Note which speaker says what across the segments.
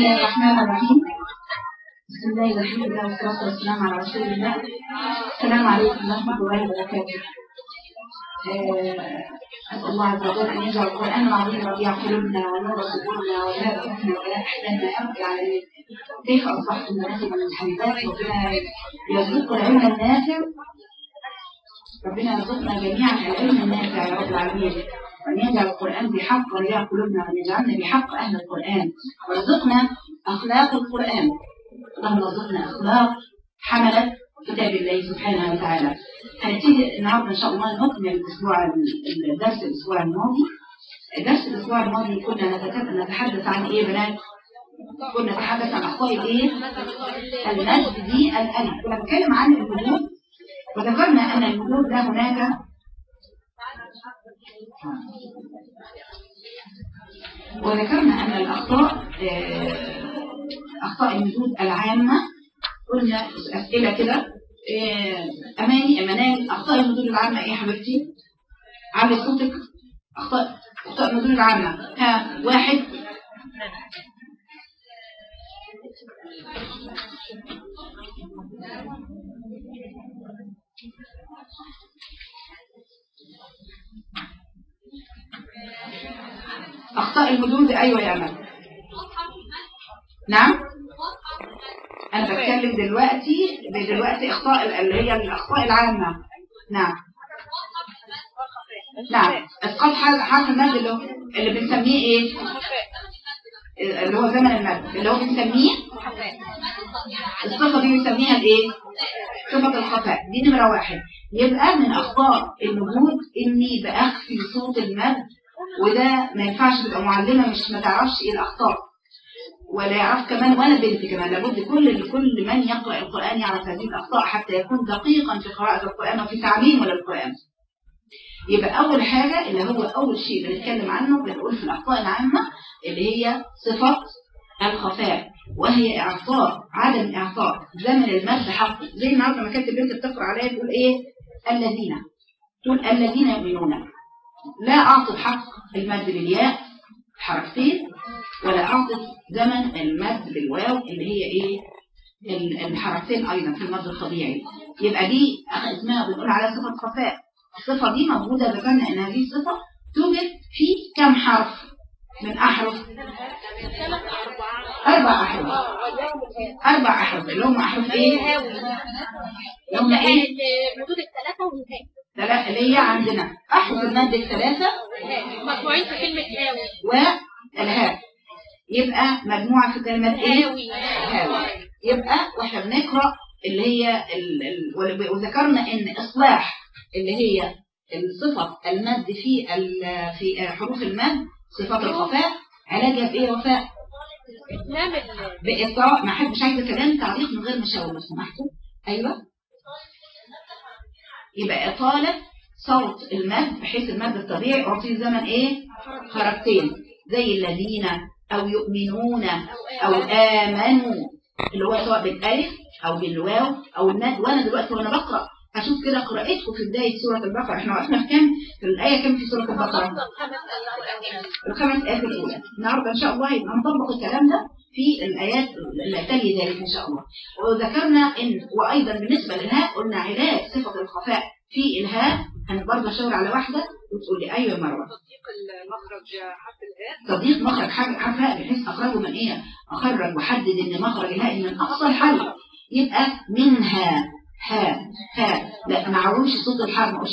Speaker 1: الله الرحمن الرحيم. بسم الله والحمد لله والصلاة والسلام على رسول الله. السلام عليكم ورحمة الله وبركاته. أسأل الله عز وجل أن يجعل القرآن العظيم ربيع قلوبنا ونور صدورنا وذهاب همنا ولا أحزاننا يا رب العالمين. كيف أصبحتم بناتي من الحبيبات؟ ربنا يرزقكم العلم النافع. ربنا يرزقنا جميعا العلم النافع يا رب العالمين، وأن يجعل القرآن بحق ربيع قلوبنا، وأن يجعلنا بحق أهل القرآن، وارزقنا أخلاق القرآن. اللهم ارزقنا أخلاق حملة كتاب الله سبحانه وتعالى. هنبتدي النهارده إن شاء الله نكمل درس الأسبوع الماضي. درس الأسبوع الماضي كنا نتحدث عن إيه يا بنات؟ كنا نتحدث عن أخطاء الإيه؟ المد دي الألف. كنا بنتكلم عن المدود، وذكرنا أن المدود ده هناك أخطاء المدود العامة. قلنا أسئلة كده أماني أخطاء المدود العامة إيه يا حبيبتي؟ علي صوتك. أخطاء المدود العامة. واحد، أخطاء المدود. أيوة يا أمل. نعم، أنا بتكلم دلوقتي أخطاء اللي هي الأخطاء العامة. نعم إسقاط حرف المد اللي بنسميه إيه؟ اللي هو زمن المد اللي هو بنسميه الصفة دي بنسميها الإيه؟ صفة الخفاء. دي نمرة واحد. يبقى من أخطاء المدود إني بأخفي صوت المد، وده ما ينفعش تبقى معلمة مش ما تعرفش إيه الأخطاء، ولا يعرف كمان ولا بنت كمان. لابد كل من يقرأ القرآن يعرف هذه الأخطاء حتى يكون دقيقا في قراءة القرآن وفي تعليمه للقرآن. يبقى أول حاجة اللي هو أول شيء بنتكلم عنه بنقول في الأخطاء العامة اللي هي صفة الخفاء، وهي عدم إعطاء زمن المد حقه. زي النهارده لما كانت البنت بتقرأ عليها تقول إيه؟ تقول الذين يؤمنون. لا أعطت حق المد بالياء حركتين، ولا أعطت زمن المد بالواو اللي هي إيه؟ الحركتين أيضا في المد الطبيعي. يبقى دي اسمها بنقول على صفة خفاء. الصفة دي موجودة، ذكرنا إن هذه الصفة توجد في كم حرف من أحرف؟ 4 أحرف. 4 أحرف اللي هم أحرف إيه؟ اللي هم إيه؟
Speaker 2: المدود الثلاثة والهاء.
Speaker 1: ثلاثة اللي هي عندنا أحرف المد الثلاثة
Speaker 2: مجموعين في كلمة هاوي
Speaker 1: والهاء. يبقى مجموعة في كلمة إيه؟ هاوي. يبقى واحنا بنقرأ اللي هي وذكرنا إن إصلاح اللي هي الصفة المد في حروف المد صفات الخفاء علاجها بإيه يا وفاء؟ بإطلاق. ما حدش عايز كلام تعليق من غير مشاور لو سمحتوا. أيوة. يبقى إطالة صوت المد بحيث المد الطبيعي أعطيه زمن إيه؟ حركتين زي الذين أو يؤمنون أو آمنوا، اللي هو سواء بالألف أو بالواو أو المد. وأنا دلوقتي وأنا بقرأ هشوف كده قراءتكم في بداية سورة البقرة. احنا وقفنا في كام؟ في الآية كام في سورة البقرة؟ 5 آيات الأولى. النهارده إن شاء الله يبقى نطبق الكلام ده في الآيات اللي تلي ذلك إن شاء الله. وذكرنا إن وأيضا بالنسبة للهاء قلنا علاج صفة الخفاء في الهاء. أنا برضه أشاور على واحدة وتقول لي أيوة يا مروة. تضييق مخرج حرف الهاء بحيث أخرجه من إيه؟ أخرج وحدد إن مخرج الهاء من أقصى الحلق يبقى منها ها. لا ما عومش صوت الحرف، مش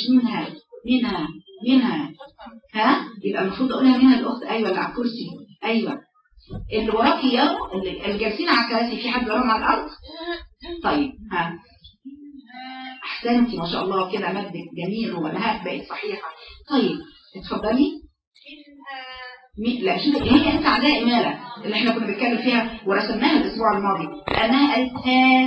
Speaker 1: منها ها. يبقى المفروض أقولها منها الأخت. أيوة اللي على الكرسي. أيوة اللي وراكي يا اللي جالسين على الكراسي. في حد وراهم على الأرض؟ طيب ها أحسنتي ما شاء الله كده مدك جميل والهاء بقت صحيحة. طيب اتفضلي. لا شوفي هي انت عندها إمالة اللي احنا كنا بنتكلم فيها ورسمناها الأسبوع الماضي، لأنها قالت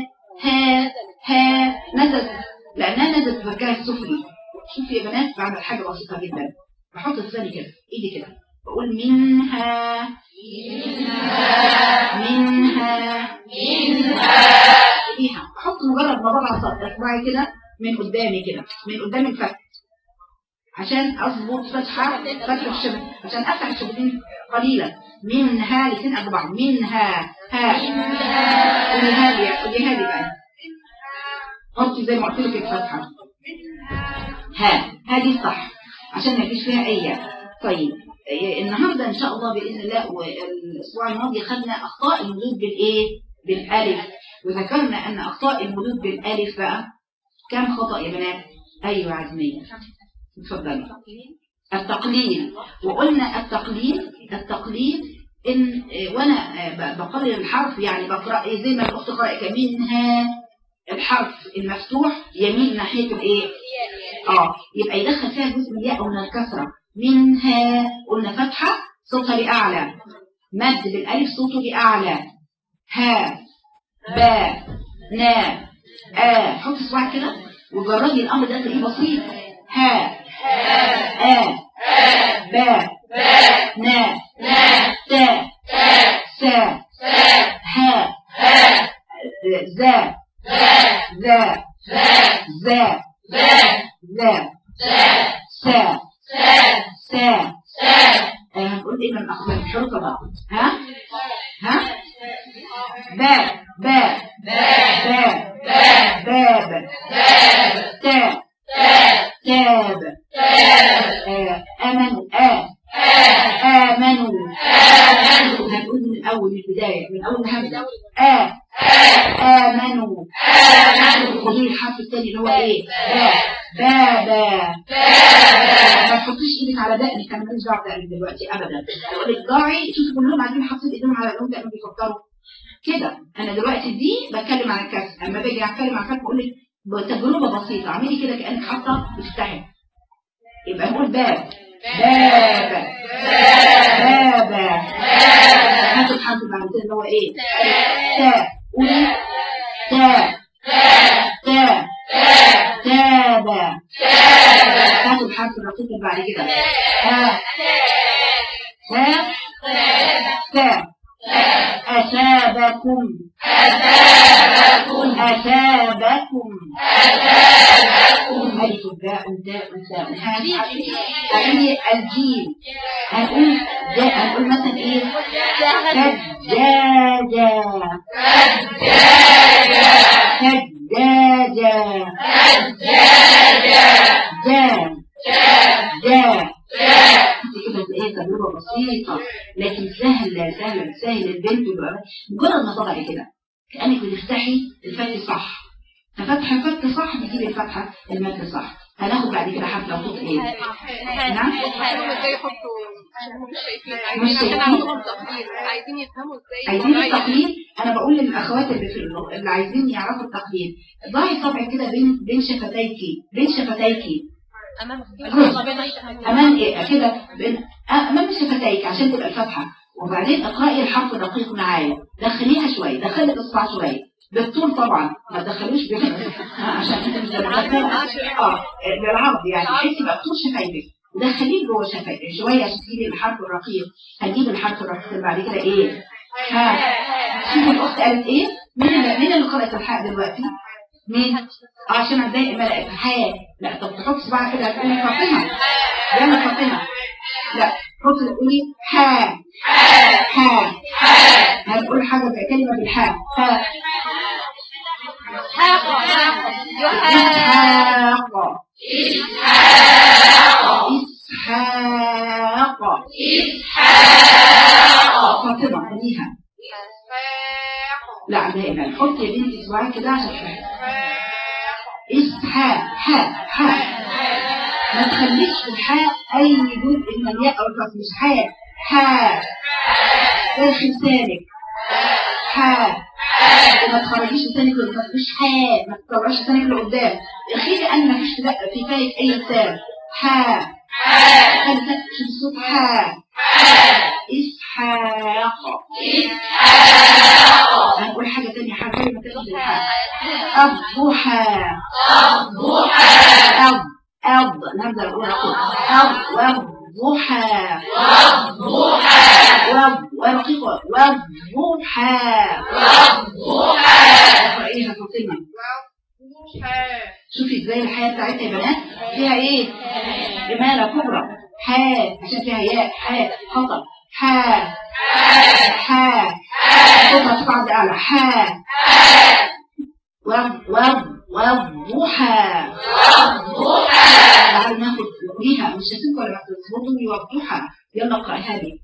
Speaker 1: ها نزلت، لأنها نزلت في الوجه السفلي. شوفي يا بنات بعمل حاجة بسيطة جدا. بحط لساني كده ايدي كده بقول منها فيها. احط مجرد ما بضع صوت اصبعي كده من قدامي كده من قدام الفك عشان اظبط فتحه الشبه، عشان افتح الشبهتين قليلا. منها الاثنين قد بعض. منها ها ودي هذه بقى حطي زي ما قلت لك الفتحه ها هذه صح عشان ما يجيش فيها اي. طيب النهارده ان شاء الله باذن الله، والاسبوع الماضي خدنا اخطاء المدود بالايه؟ بالالف، وذكرنا ان اخطاء المدود بالالف بقى كم خطأ يا بنات؟ ايوه عزميه اتفضلي. التقليل، وقلنا التقليل ان وانا بقلل الحرف يعني بقرا زي ما الاخت قرأت منها الحرف المفتوح يميل ناحيه الايه؟ يبقى يدخل فيها جزء من الياء او من الكسره. منها قلنا فتحه صوتها لاعلى، مد بالالف صوته لاعلى. ها با نا حط صباعك كده وجربي الامر ده تلاقيه بسيط. ها با نا تا سا ها زا ذا ذا ذا سا سا هنقول ايه من اخبار الحروف بقى؟ ها با با با باب تا تاب امنوا امنوا هنقول من اول البدايه من اول الهمزه امنوا ودي الحرف الثاني اللي هو ايه؟ بابا ما تحطيش ايدك على دقنك، انا ماليش دعوه بدقنك دلوقتي ابدا. اقول لك ضاعي شوفي كلهم قاعدين حاطين ايدهم على الام كانوا بيفكروا كده. انا دلوقتي دي بتكلم عن الكسر، اما باجي اتكلم عن الكسر بقول لك بتجربه بسيطه اعملي كده كانك حاطه بتفتحي. يبقى نقول باب باب بابا هاتوا الحرف بعد كده اللي هو ايه؟ تا قولي تا تا تابا هاتوا الحرف الرقيق اللي بعد كده ها تا أثابكم ألف باء تاء ثاء هذه الجيم. هنقول مثلا ايه؟ سجاجة جا كده تلاقيها تجربة بسيطة لكن سهل البنت مجرد ما طبعي كده كأنك بتفتحي الفتح صح، ففتح الفتح صح بتجيب الفتحة المد صح. هناخد بعد كده حرف لو صوت ايه؟ نعم؟ مش شايفين عايزين يفهموا ازاي عايزين التقليد. انا بقول للاخوات اللي عايزين يعرفوا التقليد ضعي طبع كده بين شفتيكي امام ايه كده امام شفتيك عشان تبقى الفتحه، وبعدين اقراي الحرف دقيق معايا، دخليها شويه، دخلي الاصبع شويه بالطول طبعا ما تدخلوش عشان انت مش للعرض يعني انت بقى طول شفايفك ودخليه جوه شفايفك شويه عشان تجيبي الحرف الرقيق. هتجيب الحرف الرقيق بعد كده ايه؟ شوفي الاخت قالت ايه؟ مين اللي قرأت الحاء دلوقتي؟ مين؟ عشان اتضايق ملأت حاء. لا طب تحط صباعك كده هتقولي فاطمه يلا فاطمه. لا حطي تقولي حاء هتقول حاجه كلمه بالحاء إسحاق فاطمة خليها لا دائما حط يا بنتي صباعك كده عشان إسحاق ما تخليش في الحاء أي جزء من الياء أو الكسر. مش حاء داخل لسانك وما تخرجيش لسانك ما تخرجيش ما تطلعيش لسانك لقدام. اخيرا ان مفيش في فايك اي لسان خلي الصوت اسحاق. هنقول حاجه ثانيه كلمه بالحاء الضحى الهمزه الاولى والضحى والرقيقة والضحى اقرأيها فاطمة شوفي ازاي الحياة بتاعتها يا بنات فيها ايه؟ إمالة كبرى. حاء عشان فيها ياء. حاء خطأ. حاء حاء صوتها صعب أعلى. حاء والضحى. تعالوا ناخد ليها مش هسيبكم ولا تظبطوا والضحى. يلا اقرأيها لي.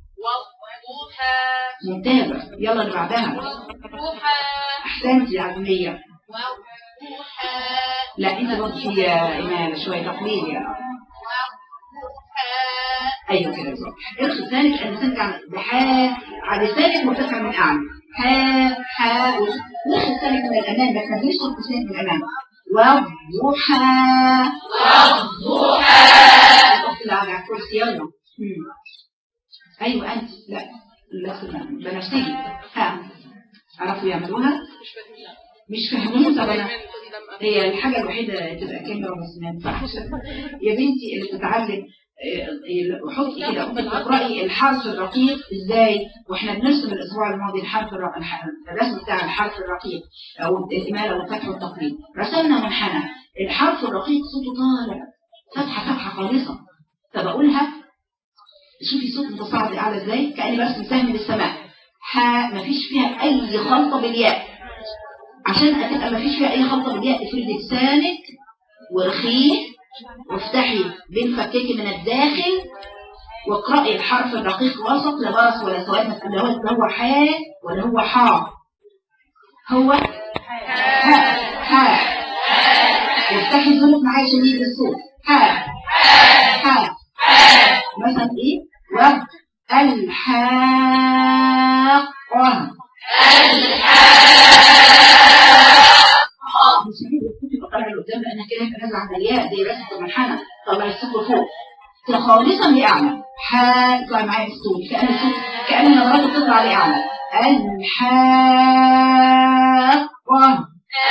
Speaker 1: ممتازة. يلا اللي بعدها. أحسنتي يا عزمية. لا انت برضه في إمالة شوية تقليل يا ايوه كده بالظبط. ارخي ثاني كأن ترجع بحاء على لسانك مرتفع من اعلى. حاء ارخي ثاني من الامام، ما تخليش صوت لسانك من الامام. والضحى. لا على الكرسي يلا. ايوه انت لا بنفسجي. ها عرفوا يعملوها؟ مش فاهمين. طب انا هي الحاجه الوحيده تبقى كاميرا بس ما ينفعش يا بنتي اللي بتتعلم. حطي كده ممكن تقرأي الحرف الرقيق ازاي واحنا بنرسم الاسبوع الماضي الرسم بتاع الحرف الرقيق او الاماله والفتح والتقليد. رسمنا منحنى الحرف الرقيق صوته طالع فتحه خالصه. فبقولها شوفي صوت متصاعد اعلى ازاي كاني برسم سهم للسماء. حاء مفيش فيها اي خلطه بالياء. عشان هتبقى مفيش فيها اي خلطه بالياء افردي لسانك ورخيه وافتحي بين فكيك من الداخل واقرأي الحرف الرقيق وسط لا برص ولا سواد. اللي هو حاء ولا هو حاء؟ هو حاء. وافتحي زورك معايا عشان يجي الصوت. حاء مثلا ايه؟ الحاقة. مش هجيب الكتب القلعة اللي قدام لأنها كده هيبقى نازل على الياء دي رسمة المنحنى. طلع الصوت فوق خالصا لأعلى. حاء طلع معايا الصوت كأن نبراته بتطلع لأعلى. الحاقة.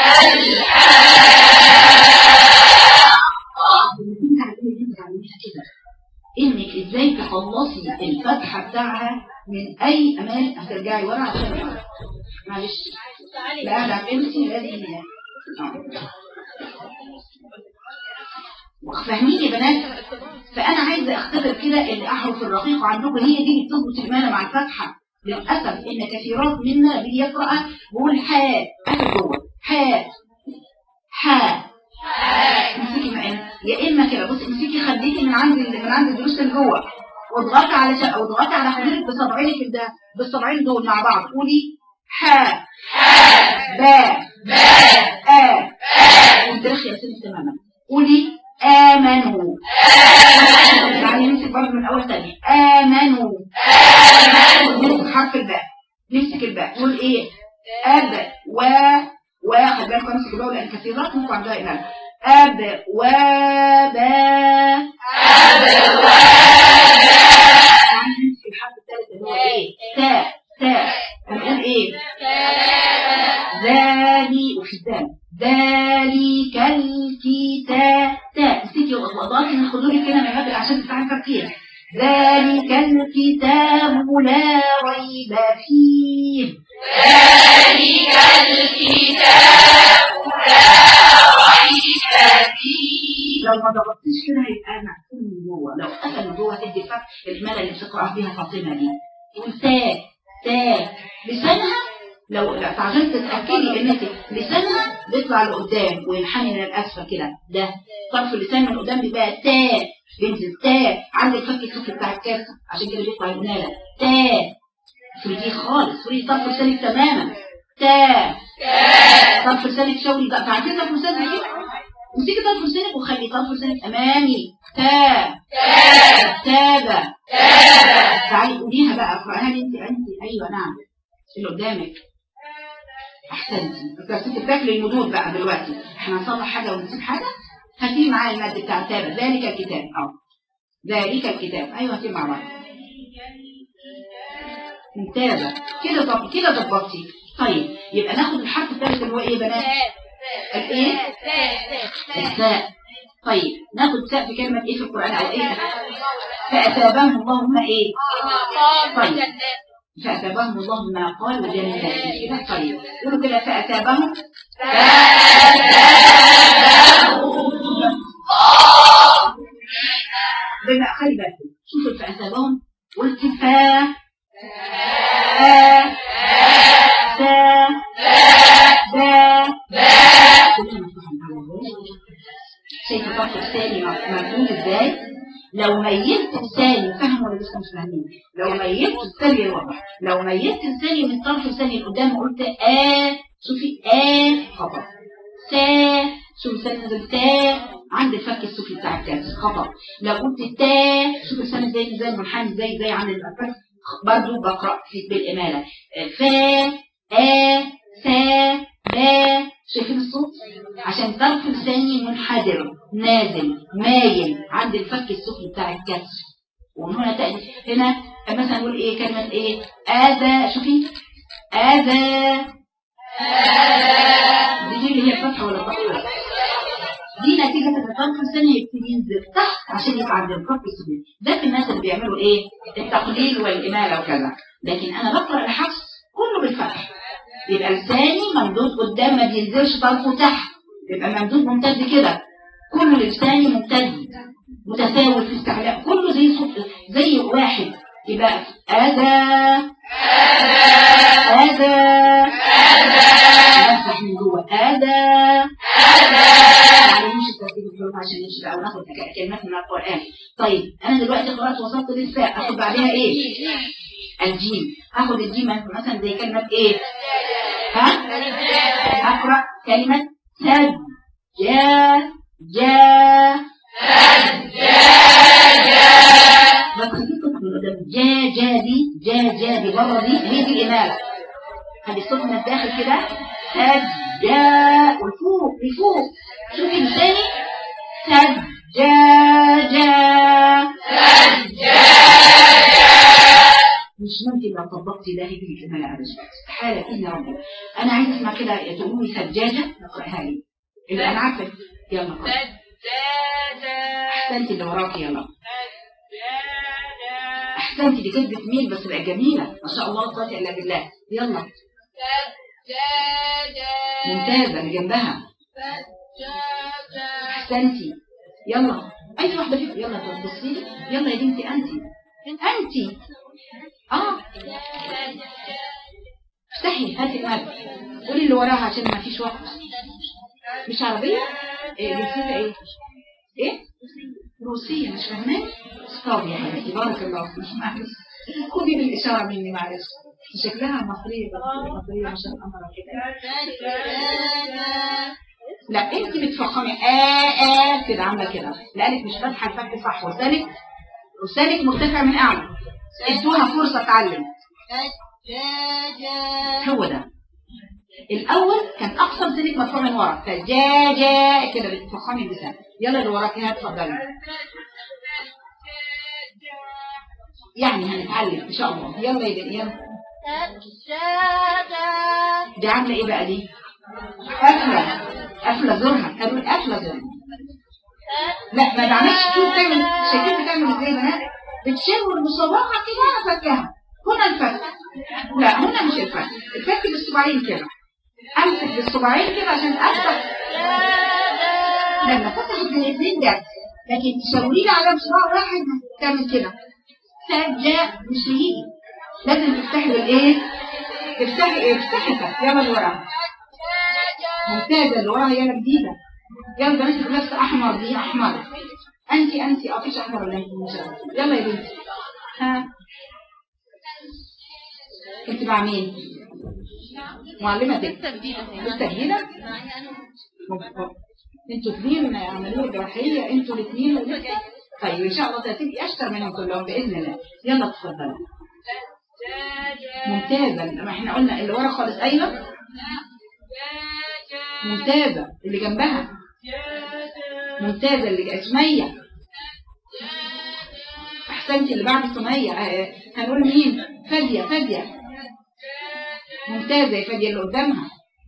Speaker 1: انك ازاي تخلصي الفتحة بتاعها من اي امان. هترجعي ورا عشان معلش لا هتعملي لازم فاهمين يا بنات. فانا عايزه اختبر كده الاحرف الرقيقه عندكم هي دي اللي بتظبط المعنى مع الفتحه. للاسف ان كثيرات منا بيقرأ بيقول حاء قاعد جوه حاء امسكي معايا يا اما كده. بصي امسكي خليكي من عند الدروس اللي جوه واضغطي على حضرتك بصبعينك ده بالصبعين دول مع بعض. قولي حاء باء وانترخي يا سيدي تماما. قولي آمنوا. تعالي نمسك برضه من اول تاني. آمنوا. نمسك حرف الباء. نمسك الباء نقول ايه؟ أب خد بالكم امسك الباء لان كثيرات ممكن عندها إمام. أب وباء. نمسك الحرف الثالث اللي هو ايه؟ تاء هنقول ايه؟ ذلك وفي الدال ذلك الكتاب. امسكي وضعتي من خدوري كده من المبدأ عشان تتعلم تركيز. ذلك الكتاب لا ريب فيه. ذلك الكتاب لا ريب فيه. لو ما ضغطتيش كده هيبقى مقفول من جوه. لو قفل من جوه تدي فتح الإمالة اللي بتقرأ بيها فاطمة دي. تقول تاء لسانها. لو عشان تتأكدي انك لسانها بيطلع لقدام وينحني من الأسفل كده. ده طرف اللسان من قدام بيبقى تاء بينزل تاء عند الفك بتاع الكاف عشان كده بيطلع الإمالة تاء. فريدي خالص فريدي طرف لسانك تماما. تاء طرف لسانك شوري بقى. فعارفين طرف لسانك ايه؟ امسكي طرف لسانك وخلي طرف لسانك امامي. تابة. تعالي قوليها بقى اقراها لي انت. ايوه نعم اللي قدامك. احسنتي. بس انت بتاكلي المدود بقى دلوقتي. احنا هنصلح حاجه ونسيب حاجه. هاتي معايا الماده بتاع تابة. ذلك الكتاب ذلك الكتاب. ايوه هاتي مع بعض. ممتازه كده. طب كده ضبطتي. طيب يبقى ناخد الحرف الثالث اللي هو ايه يا بنات؟ الايه؟ التاء. طيب ناخد تاء في كلمه ايه في القران او ايه؟ فأثابهم اللهم ايه؟ طيب فأثابهم الله ما قال وجنات كده. طيب قولوا كده فأثابهم بما خلي بالك شوفوا فأثابهم قلت فا فا فا با شايف الضغط الثاني مفهوم ازاي؟ لو ميلت الثاني فهم ولا لسه مش فاهمين؟ لو ميلت الثاني لورا، لو ميلت الثاني من طرف الثاني لقدام قلت شوفي خطأ. شوفي الثاني نزل عند الفك السفلي بتاع الكاس خطأ. لو قلت شوفي الثاني زي المنحني زي عند الفك برضه بقرأ بالإمالة با شايفين الصوت؟ عشان طرف لساني منحدر نازل مايل عند الفك السفلي بتاع الكتف. ومن هنا هنا مثلا نقول ايه كلمة ايه آذى شوفي آذى دي اللي هي الفتحة ولا الفتحة دي نتيجة ان طرف لساني يبتدي ينزل تحت عشان يبقى عند الفك السفلي. ده في الناس اللي بيعملوا ايه التقليل والإمالة وكذا. لكن انا بقرأ الحفظ كله بالفتح. يبقى لساني ممدود قدام ما بينزلش طرفه تحت. يبقى ممدود ممتد كده. كل لساني ممتد متساوي في استعلاء كله زي واحد. يبقى أذى نفتح من جوه أذى يعني مش الترتيب الحروف عشان نمشي بقى وناخد كلمات من القرآن. طيب أنا دلوقتي قرأت وصلت للفاء أخد بعدها إيه؟ الجيم. هاخد الجيم مثلا زي كلمة إيه؟ أقرأ كلمة سج جا بس جا دي بره دي هي دي الإمالة. هذه الصوت من الداخل كده سج جا والفوق لفوق شوفي لساني سج جا مش ممكن لو طبقتي ده هيجي الإمالة أبدا استحالة إن ربي. أنا عايز أسمع كده تقولي سجاجة نقرأها لي اللي أنا عارفة. يلا قرأ أحسنتي اللي وراكي يلا أحسنتي دي كذبة مين بس بقى جميلة ما شاء الله لا قوة إلا بالله. يلا ممتازة اللي جنبها أحسنتي. يلا أي واحدة فيكم يلا تبصي يلا يا بنتي أنت افتحي هاتي المادة قولي اللي وراها عشان ما فيش وقت. مش عربية جنسيتها ايه روسية مش فاهمين. طب يا حبيبتي بارك الله فيك معلش خدي بالإشارة مني معلش شكلها مصرية مصرية عشان أمرها كده. لا انت بتفخمي كده عاملة كده لأنك مش فاتحة الفك صح وسالك مرتفع من أعلى. ادوها فرصة تعلم. هو ده الأول كان أقصر سنك مرفوع من ورا فجا كده بتفخمي اللسان. يلا اللي وراك هنا اتفضلي يعني هنتعلم إن شاء الله. يلا يا بني يلا دي عاملة إيه بقى دي قافلة زورها قالوا قافلة زورها. لا ما بعملش شوف تعمل شايفين بتعمل ازاي يا بنات بتشاور بصباعها كده فكها هنا الفك. لا هنا مش الفك بالصباعين كده امسك بالصباعين كده عشان افتح لما فتحت الاثنين ده. لكن تشاوري لي على صباع واحد تعمل كده سجا مش هيجي لازم تفتحي بالايه افتحي يلا اللي وراها ممتازه اللي وراها يلا جديده. يلا بنات بنفس احمر دي احمر انت مفيش احمر ولا انت يلا يا بنتي انت مع مين معلمتك لسه جديده انتوا اثنين عمليه جراحيه انتوا الاثنين ولسه طيب ان شاء الله هتبقي اشطر منهم كلهم باذن الله. يلا اتفضلي ممتازه. ما احنا قلنا اللي ورا خالص ايوه ممتازه اللي جنبها ممتازه اللي سميه احسنتي اللي بعد سميه هنقول مين فاديه ممتازه يا فاديه اللي قدامها.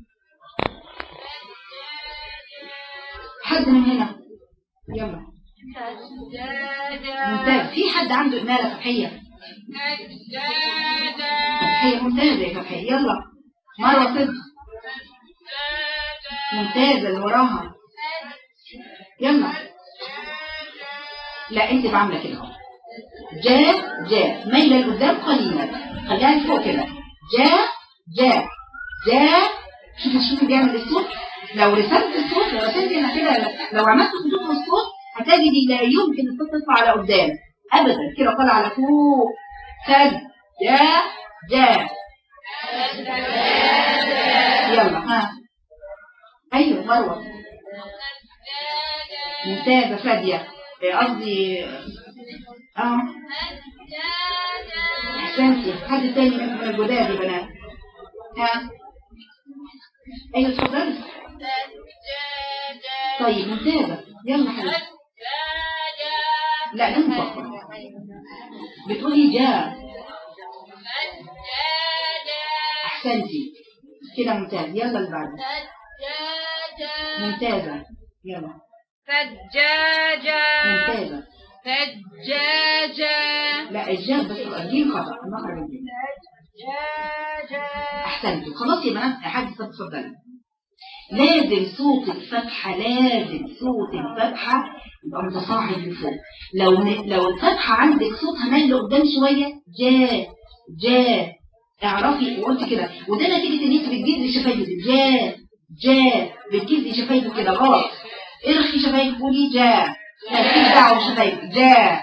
Speaker 1: حد من هنا يلا ممتاز. في حد عنده إمالة فتحية ممتازة يا فتحية. يلا مروة صدق ممتازة. اللي وراها يلا. لا انت بعمله كده اهو. جاء ميلة لقدام قليلا، خليها لفوق كده. جاء. شوفي بيعمل الصوت. لو رسمت الصوت، لو رسمت هنا كده، لو عملت خطوط في الصوت هتجدي لا يمكن الصوت تطلع على قدام ابدا، كده طالع على فوق. جاء. يلا ها. ايوه مروه. ممتازه. فاديه قصدي احسنتي. حد تاني من الجداد يا بنات؟ ها. ايوه اتفضلي. طيب ممتازه. يلا حبيبتي. لا ده مفكر. بتقولي جاء. احسنتي كده. ممتاز. يلا اللي بعده. ممتازه. يلا.
Speaker 2: فجاجة.
Speaker 1: ممتازه.
Speaker 2: فجاجة.
Speaker 1: لا الجاء بس الجيم خطأ، المخرج الجيم. احسنتي. خلاص يا بنات. حد تتفضلي. لازم صوت الفتحة يبقى متصاعد لفوق. لو الفتحة عندك صوتها مايل لقدام شوية، جاء اعرفي وقلت كده، وده نتيجة ان انت بتجيب شفايفك. جاء بتجيب شفايفك كده غلط. ارخي شفايفك قولي جاء. مالكيش دعوة بشفايفك. جاء.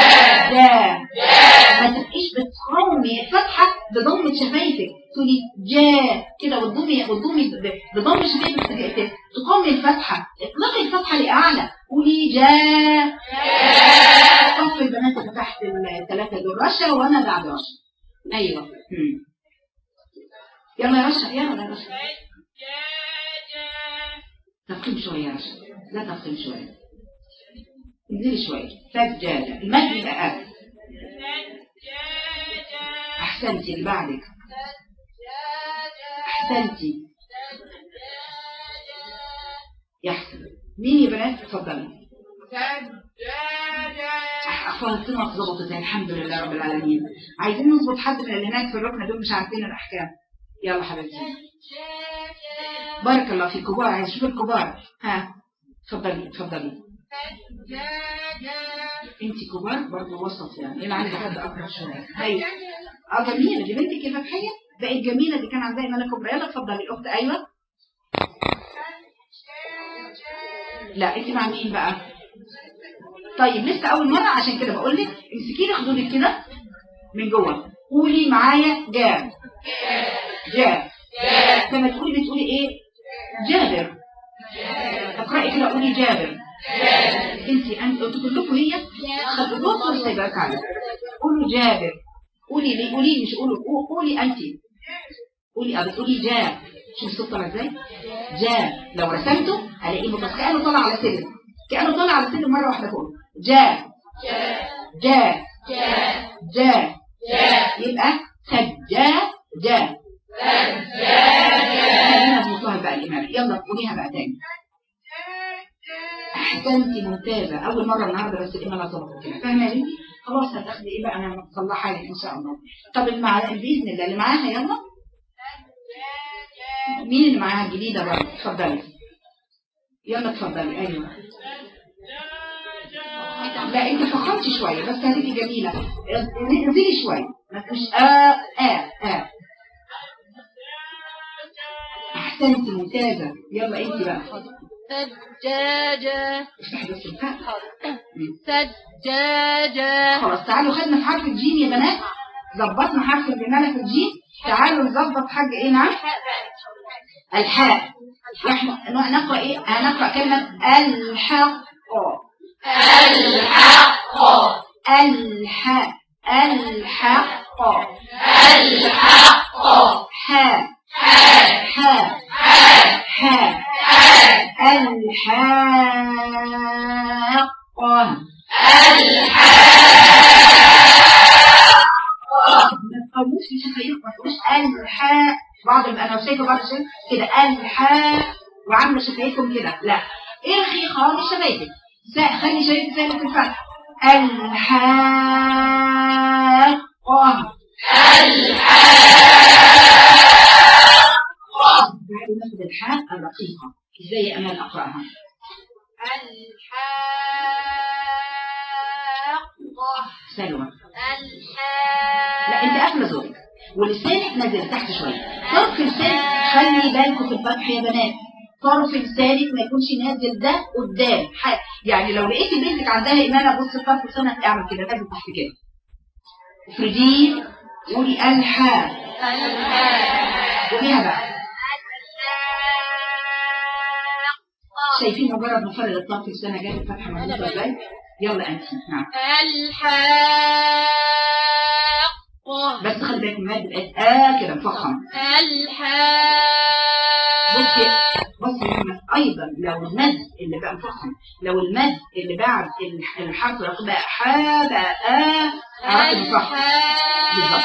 Speaker 1: ما تبقيش بتقاومي الفتحة بضم شفايفك، تقولي جاء كده وتضمي بضم شفايفك تقاومي الفتحة. اطلقي الفتحة لأعلى. قولي جاء. صف البنات اللي تحت الثلاثة دول. رشا وانا بعد رشا. ايوه. يلا يا رشا. يلا يا رشا. تفخيم شوية يا رشا. لا تفخيم شوية. انزلي شوية. فجاجة. المد يبقى أب. احسنتي. اللي بعدك. احسنتي. يحسن. مين يا بنات؟ اتفضلي. اخواتنا ظبطت الحمد لله رب العالمين. عايزين نظبط حد من اللي هناك في الركنه دول مش عارفين الاحكام. يلا حبيبتي. بارك الله فيك. كبار. عايز اشوف الكبار. ها اتفضلي. انت كبار برضه وسط يعني. انا عندي حد اقرب شويه. هي جميله دي بنتك يا فتحيه. بقت جميله دي. كان عندها ملك كبرى. يلا اتفضلي الاخت. ايوه. لا انت مع مين بقى؟ طيب لسه اول مره عشان كده بقول لك امسكي لي خدودك كده من جوه. قولي معايا جاء. لما بتقولي ايه؟ جابر. اقرأي كده. قولي جابر. انت كلكم هي خدوا وصل سيبك على. قولوا جابر. قولي مش قولي انت. بتقولي جاء. شوف الصوت طالع ازاي. جاء. لو رسمته هلاقيه متصل كأنه طالع على سلم مره واحده فوق. جاء. يبقى سجاجة. خلينا بنطلع بقى الإمام. يلا قوليها بقى تاني. احسنتي. ممتازة. أول مرة النهاردة بس الإمام ظبطت كده. فاهمة يا بنتي؟ خلاص هتاخدي إيه بقى؟ أنا مصلحة لك إن شاء الله. طب بإذن الله اللي معاها. يلا. مين اللي معاها الجديدة برضه؟ اتفضلي. يلا اتفضلي. أيوه. لا انت فخمتي شوية بس هتبقي جميلة. انزلي شوية. ما تقولش احسنتي. ممتازة. يلا انت بقى.
Speaker 2: سجاجة.
Speaker 1: افتحي بس الفاء.
Speaker 2: سجاجة.
Speaker 1: خلاص تعالوا خدنا في حرف الجيم يا بنات. ظبطنا حرف الجمالة في الجيم. تعالوا نظبط حاجة ايه. نعم. الحاء. نقرأ ايه؟ هنقرأ كلمة الحق. الحق. حاء. الحاقة. ما تقوموش بشفايفكم. ما تقولوش الحاء. انا شايفه بعض الشيء كده الحاء وعامله شفايفكم كده. لا ارخي خالص شفايفك. خلي شفايفك زي ما في الفتح. الحاقة. ناخد الحاء الرقيقة اقراها.
Speaker 2: الحاقة.
Speaker 1: سلوى.
Speaker 2: الحاقة.
Speaker 1: لا انت قافله زورك ولسانك نازل تحت شويه. طرف لسانك خلي بالكم في الفتح يا بنات، طرف لسانك ما يكونش نازل ده قدام. يعني لو لقيتي بنتك عندها إمالة بص طرف لسانك اعمل كده نازل تحت كده. افرديه قولي الحاء. قوليها بقى. شايفين مجرد ما فرق الطرف لسانها جاي الفتحه موجوده ازاي؟ يلا انت. نعم.
Speaker 2: الحاقة.
Speaker 1: بس خلي بالك المد بقت كده مفخم.
Speaker 2: الحاقة.
Speaker 1: بصي ايضا لو المد اللي بقى مفخم، لو المد اللي بعد الحرف الرقيق بقى حا بقى عرفت مفخم بالظبط.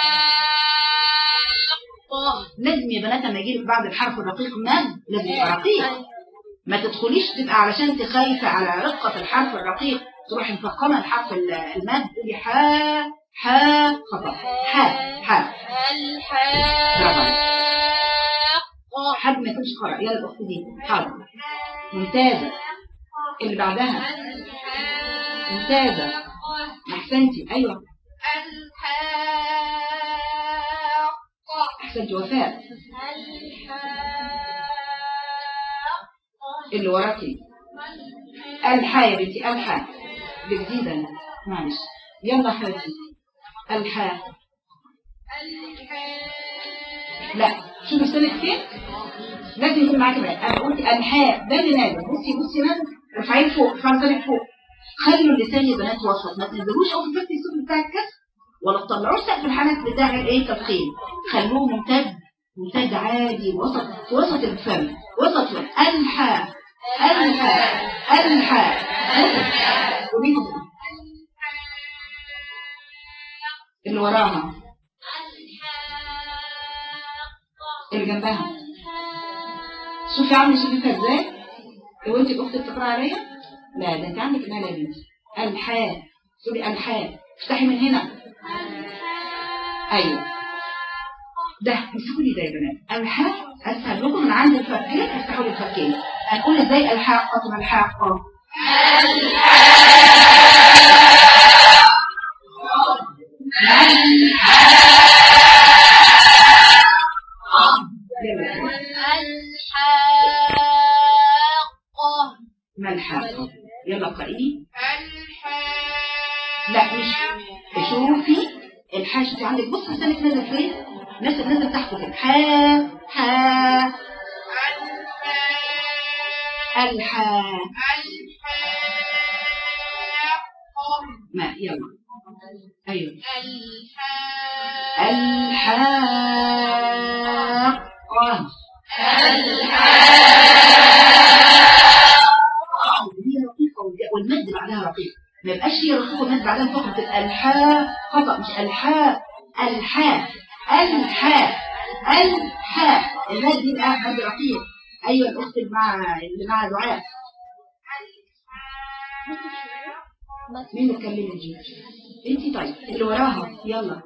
Speaker 1: لازم يا بنات لما يجيلك بعد الحرف الرقيق مد لازم يبقى رقيق. ما تدخليش تبقى علشان انت خايفه على رقه الحرف الرقيق تروحي مفخمه الحرف المد تقولي حا خطا. حا
Speaker 2: الحاقة.
Speaker 1: حد ما يكونش قرأ. يلا الأخت دي حاضر ممتازة. اللي بعدها ممتازة أحسنتي. أيوة أحسنتي وفاء. اللي وراكي الحاء يا بنتي. الحاء بجديدة معلش. يلا حبيبتي الحاء. لا شوفي لسانك فين لازم يكون معاكي بقى. انا قلت الحاء ده اللي نازل. بصي نازل ارفعيه فوق ارفعي لسانك فوق. خلوا اللسان يا بنات وسط ما تنزلوش او تفتحي الصوت بتاع الكسر ولا تطلعوش سقف الحنك بتاع الايه تدخين. خلوه ممتد عادي وسط الفم وسط الفم. الحاء اللي وراها اللي جنبها. شوفي عامله شوفيها ازاي. لو انت الاخت بتقرا عليا لا ده انت عندك انها يا بنتي. الحاء تقولي الحاء افتحي من هنا. ايوه ده امسكوا لي ده يا بنات. الحاء اسهل لكم من عند الفكين افتحوا لي الفكين. هنقول ازاي الحاقة ما الحاقة. ما الحاقة. يلا اقرأيني. لا مش شوفي الحاء. شوفي عندك بص لسانك نازل فين. نازل تحت كده. حاء الحاء. ما يلا ايوه الحاقة. هي رقيقة والمد بعدها رقيق. ما يبقاش هي رقيقة والمد بعدها فقط. تبقى الحاء خطأ مش الحاء. الحاء المد دي بقى مد رقيق. ايوه الاخت اللي مع دعاء. مين اللي اتكلمت دي؟ انتي. طيب اللي وراها يلا.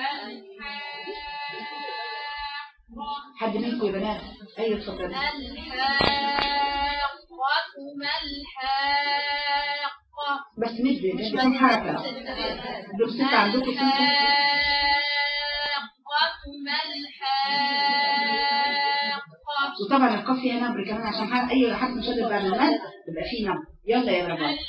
Speaker 1: حد منكم يا بنات. ايوه اتفضلي.
Speaker 2: الحاقة ما الحاقة.
Speaker 1: بس مش كم حركة دول ستة عندكم.
Speaker 2: الحاقة ما الحاقة.
Speaker 1: وطبعا القاف فيها نبر كمان عشان اي حد مشدد بعد المد يبقى فيه نبر. يلا يا رباب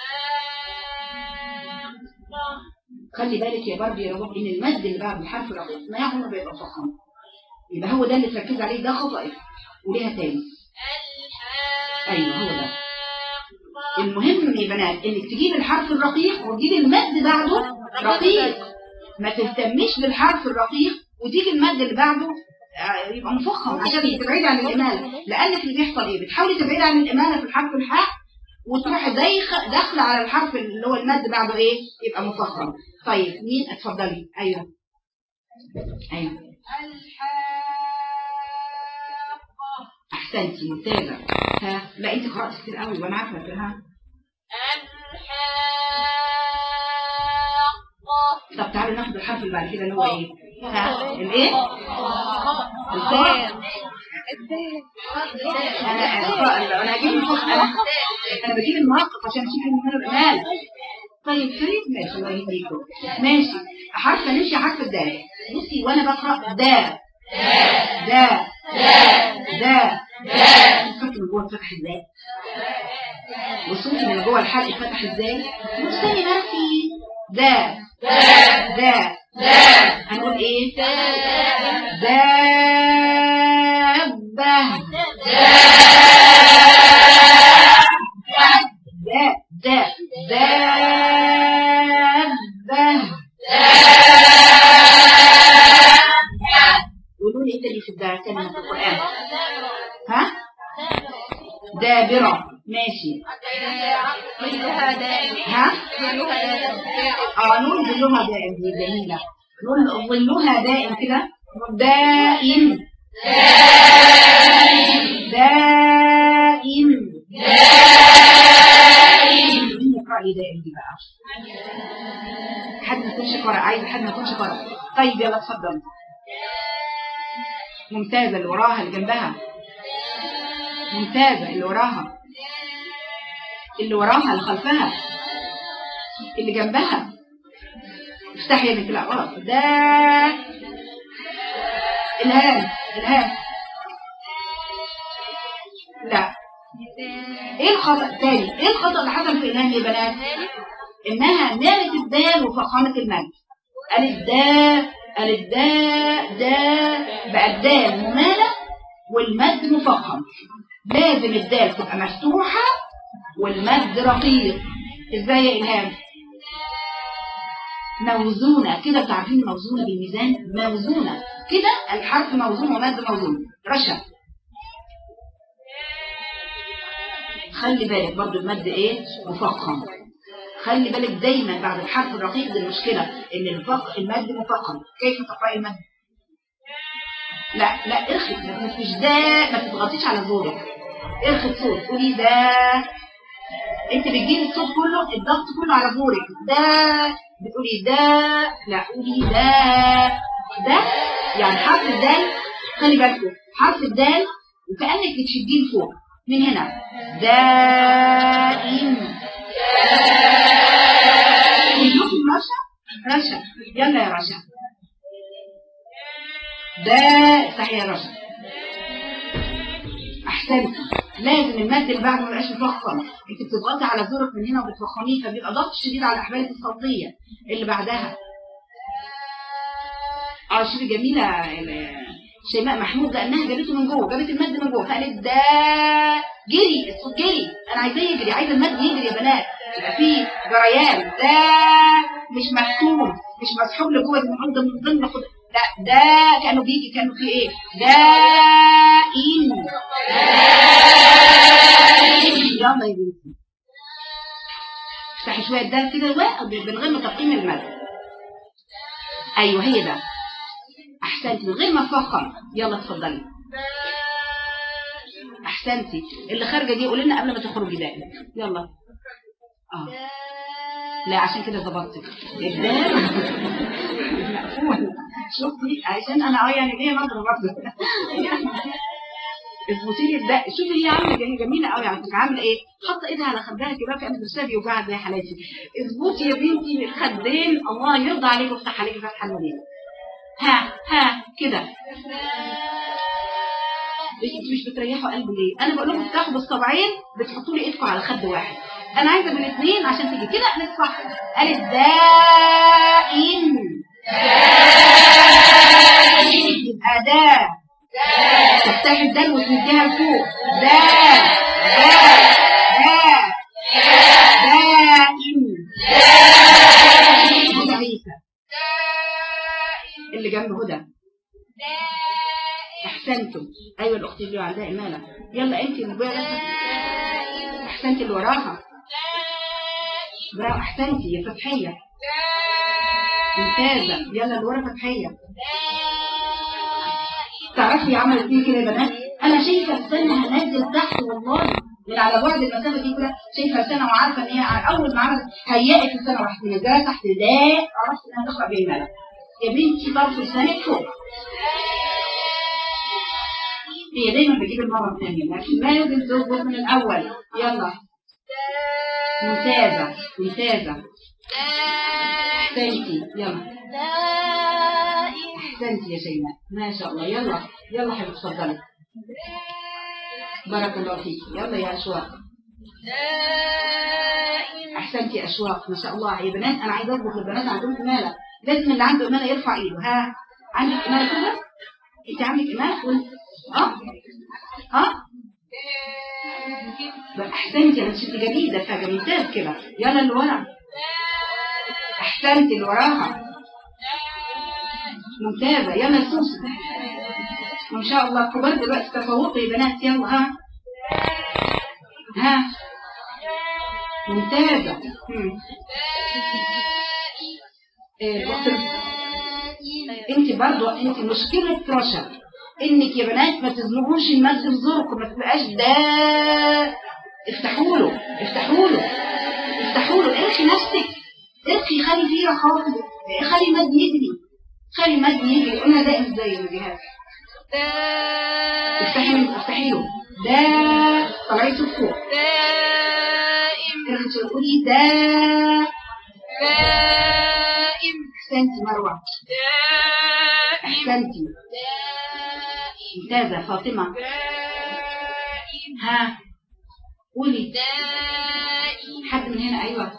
Speaker 1: خلي بالك يا باربي يا رباب ان المد اللي بعد الحرف الرقيق ما يعمل بيبقى فخم. يبقى هو ده اللي تركز عليه ده خطأ. وليها تاني. ايوه هو ده المهم يا بنات انك تجيب الحرف الرقيق وتجيب المد بعده رقيق. ما تهتميش بالحرف الرقيق وتيجي المد اللي بعده يبقى مفخم عشان تبعد عن الاماله. لانك اللي بيحصل ايه بتحاولي تبعدي عن الاماله في الحرف الحاء وتروحي داخله على الحرف اللي هو المد بعده ايه يبقى مفخم. طيب مين اتفضلي. ايوه احسنتي ممتازه. ها لا انت قرأت كتير قوي وانا عارفه ها. طب تعالوا ناخد الحرف اللي بعد كده اللي هو ايه. ها الايه القاف. انا هجيب انا بجيب المحقق عشان اشوف منه الامال. طيب فريق ماشي، الله يهديكم. ماشي، حرف نمشي حرف الدال. بصي وانا بقرا دا دا دا الصوت اللي جوه اتفتح ازاي، والصوت اللي جوه الحلق اتفتح ازاي. مستني نفسي دا دا هنقول ايه؟ دابة دا دابة. قولوا لي ايه تاني في الدار كلمة في القرآن؟ ها؟ دابرة. ماشي. ها؟ نقول ظلها دائم، دي جميلة. نقول ظلها دائم كده. دائم دائم مين يقرأ لي دائم دي بقى؟ حد ما يكونش قارئ، عايز حد ما يكونش قارئ. طيب يلا اتفضل. ممتازة. اللي وراها اللي جنبها ممتازة. اللي وراها اللي وراها اللي خلفها اللي جنبها افتحي يدك. لا غلط. ده الهام الهام. لا. ايه الخطأ الثاني؟ ايه الخطأ اللي حصل في الهام يا بنات؟ انها نامت الدال وفخمت المد. قالت دا قالت دا دا بقى الدال ممالة والمد مفخم. لازم الدال تبقى مفتوحة والمد رقيق. ازاي يا الهام؟ موزونة كده. بتعرفين موزونة بالميزان؟ موزونة كده، الحرف موزون ومد موزون. رشا خلي بالك برضو المد ايه؟ مفخم. خلي بالك دايما بعد الحرف الرقيق. دي المشكلة ان المد مفخم. كيف تقرأي المد؟ لا لا ارخي، مش دا، ما تضغطيش على زورك. ارخي الصوت، قولي دا. انت بتجيبي الصوت كله، الضغط كله على زورك. دا بتقولي دا، لا قولي دا. ده يعني حرف الدال. خلي بالكم حرف الدال وكأنك بتشديه لفوق من هنا. دائم. كلكم رشا رشا. يلا يا رشا. دا افتحي يا رشا. احسنت. لازم المد اللي بعده ما يبقاش مفخم. انت بتضغطي على زورك من هنا وبتفخميه، فبيبقى ضغط شديد على الاحبال الصوتيه اللي بعدها. شوفي جميله شيماء محمود، لانها جابته من جوه، جابت المد من جوه فقالت دا. جري الصوت جري. انا عايزاه يجري، عايزه المد يجري يا بنات، يبقى فيه جريان. دا مش مكتوم، مش مسحوب لجوه من ضمن لا، ده كانه بيجي، كانه في ايه؟ دائم. يلا يا بنتي افتحي شويه الدال كده من غير ما تقييم المد. ايوه هي ده. احسنتي من غير ما تفخم. يلا اتفضلي. احسنتي. اللي خارجه دي قولي لنا قبل ما تخرجي دائما. يلا. لا عشان كده ظبطتك الدال مقفول. شوفي عشان انا يعني ليه نظره برضه. اظبطي لي الدق. شوفي هي عامله جميله قوي على فكره. عامله ايه؟ حاطه ايدها على خدها كده كانت بتشتغل بيوجعها زي حالاتي. اظبطي يا بنتي الخدين، الله يرضى عليك ويفتح عليكي فتحه المدينه. ها كده. مش بتريحوا قلبي ليه؟ انا بقول لكم تاخدوا بالصبعين بتحطوا لي ايدكم على خد واحد. انا عايزه بالاثنين عشان تيجي كده نصح. قالت دائم. يبقى دا تفتحي الدال وتمديها لفوق. دا دائم. هدى عيسى اللي جنب هدى. احسنتم. ايوه الاخت اللي عندها اماله. يلا انت اللي بقى. احسنتي اللي وراها. برافو احسنتي يا فتحيه. ممتازه. يلا اللي ورا فتحيه. تعرفي عملت ايه كده يا بنات؟ انا شايفه لسانها نازل تحت والله من على بعد المسافه دي كده. شايفه لسانها وعارفه ان هي اول ما عملت هيئت لسانها راحت منزلها تحت. لا عرفت انها تقرا بالملل. يا بنتي طرف لسانك فوق. هي دايما بتجيب المرة الثانية لكن لازم تظبط من الأول. يلا ممتازة ممتازة. احسنتي يلا. احسنتي يا شيماء ما شاء الله. يلا يلا حبيبتي اتفضلي. بارك الله فيك. يلا يا أشواق. احسنتي يا أشواق ما شاء الله يا بنات. أنا عايزة أطبخ البنات عندهم إمالة. لازم اللي عنده إمالة يرفع إيده. ها عندك إمالة كده؟ أنت عندك إمالة؟ احسنتي انت جديده فجاه ممتاز كده. يلا اللي ورا. احسنتي اللي وراها ممتازه. يلا سوسو ما شاء الله الكبار دلوقتي تفوقوا يا بنات. يلا ها ممتازه. انت برضو انت مشكله رشا انك يا بنات ما تزنقوش المد في زوركم. ما تبقاش ده. افتحوا له افتحوا له افتحوا له. ارخي نفسك ارخي. خلي فيه رخاء. خلي المد يجري. خلي المد يجري. قلنا ده ازاي يا جهاز؟ افتحي له ده. طلعي صوت فوق. ارخي تقولي ده. احسنتي مروه. احسنتي ممتازه فاطمه. ها قولي. حد من هنا. ايوه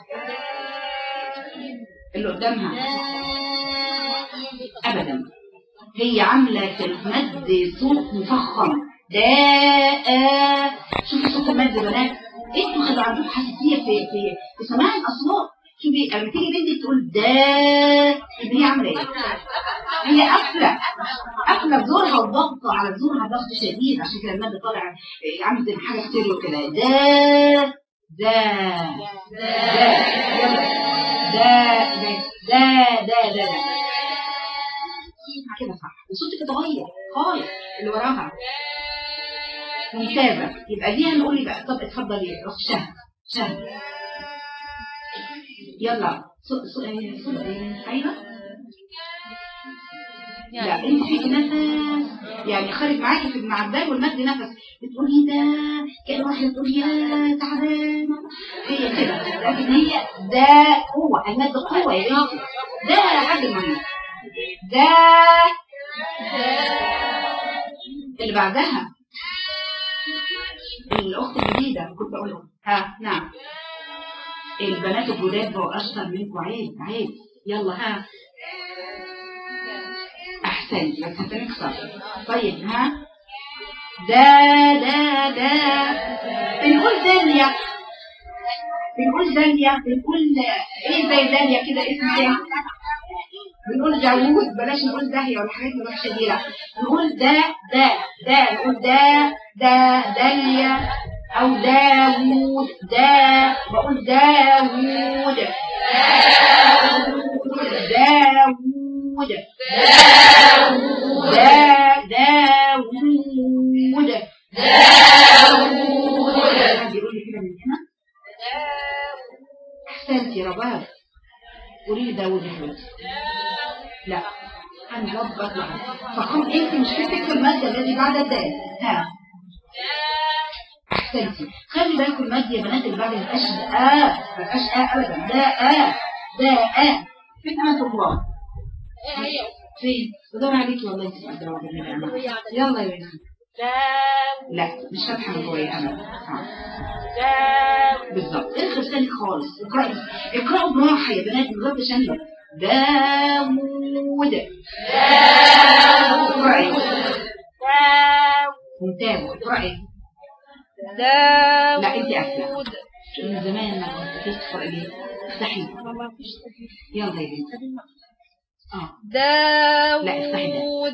Speaker 1: اللي قدامها. ابدا هي عامله في المد صوت مفخم. ده شوفي صوت المد يا بنات. انتوا خدوا عندكم حساسيه في سماع الاصوات. شوفي لما تيجي بنتي تقول ده هي عامله ايه؟ هي قافله بزورها وضغط على زورها ضغط شديد. عشان كده المد طالع عامل زي حاجه ستيريو كده. ده ده كده صح. وصوتك اتغير خالص. اللي وراها ممتازه. يبقى دي هنقول لي بقى. طب اتفضلي اخت شهد. يلا ايوه. لا انت فيكي نفس يعني خارج معاكي في المعدل والمد نفس. بتقولي ده كأن واحده تقول يا تعبان. هي كده لكن هي ده قوه. المد قوه يا بنتي. ده حد مهم. ده اللي بعدها الاخت الجديده كنت بقول ها. نعم البنات الجداد بقوا اشطر منكم. عيب. يلا ها احسنتي بس هتنكسر. طيب ها ده بنقول داليا. بنقول ايه زي داليا كده اسم تاني. بنقول داوود. بلاش نقول داهية ولا حاجات وحشة دي. لا نقول ده نقول ده داليا او داوود. ده بقول داوود. حد يقول لي كده من هنا. احسنتي رباب. قولي لي داوود يا حبيبتي. لا هنظبط لها. فقط انت مشكلتك في المادة الذي بعد الدال. ها احسنتي. خلي بالكم المادة يا بنات اللي بعد البقاش ابدا. ده فين امة الله؟ فين؟ بدور عليكي والله. انت تقدروا يلا يا بنتي. لا مش فاتحه من جوه يا امل. بالظبط. ارخي لسانك خالص. اقرأوا براحه يا بنات من غير تشنج. داوود. اقرأي ممتاز. اقرأي لا انت قافله من زمان. ما كنتيش تقرأي ليه؟ افتحي. يلا يا بنتي. لا افتحي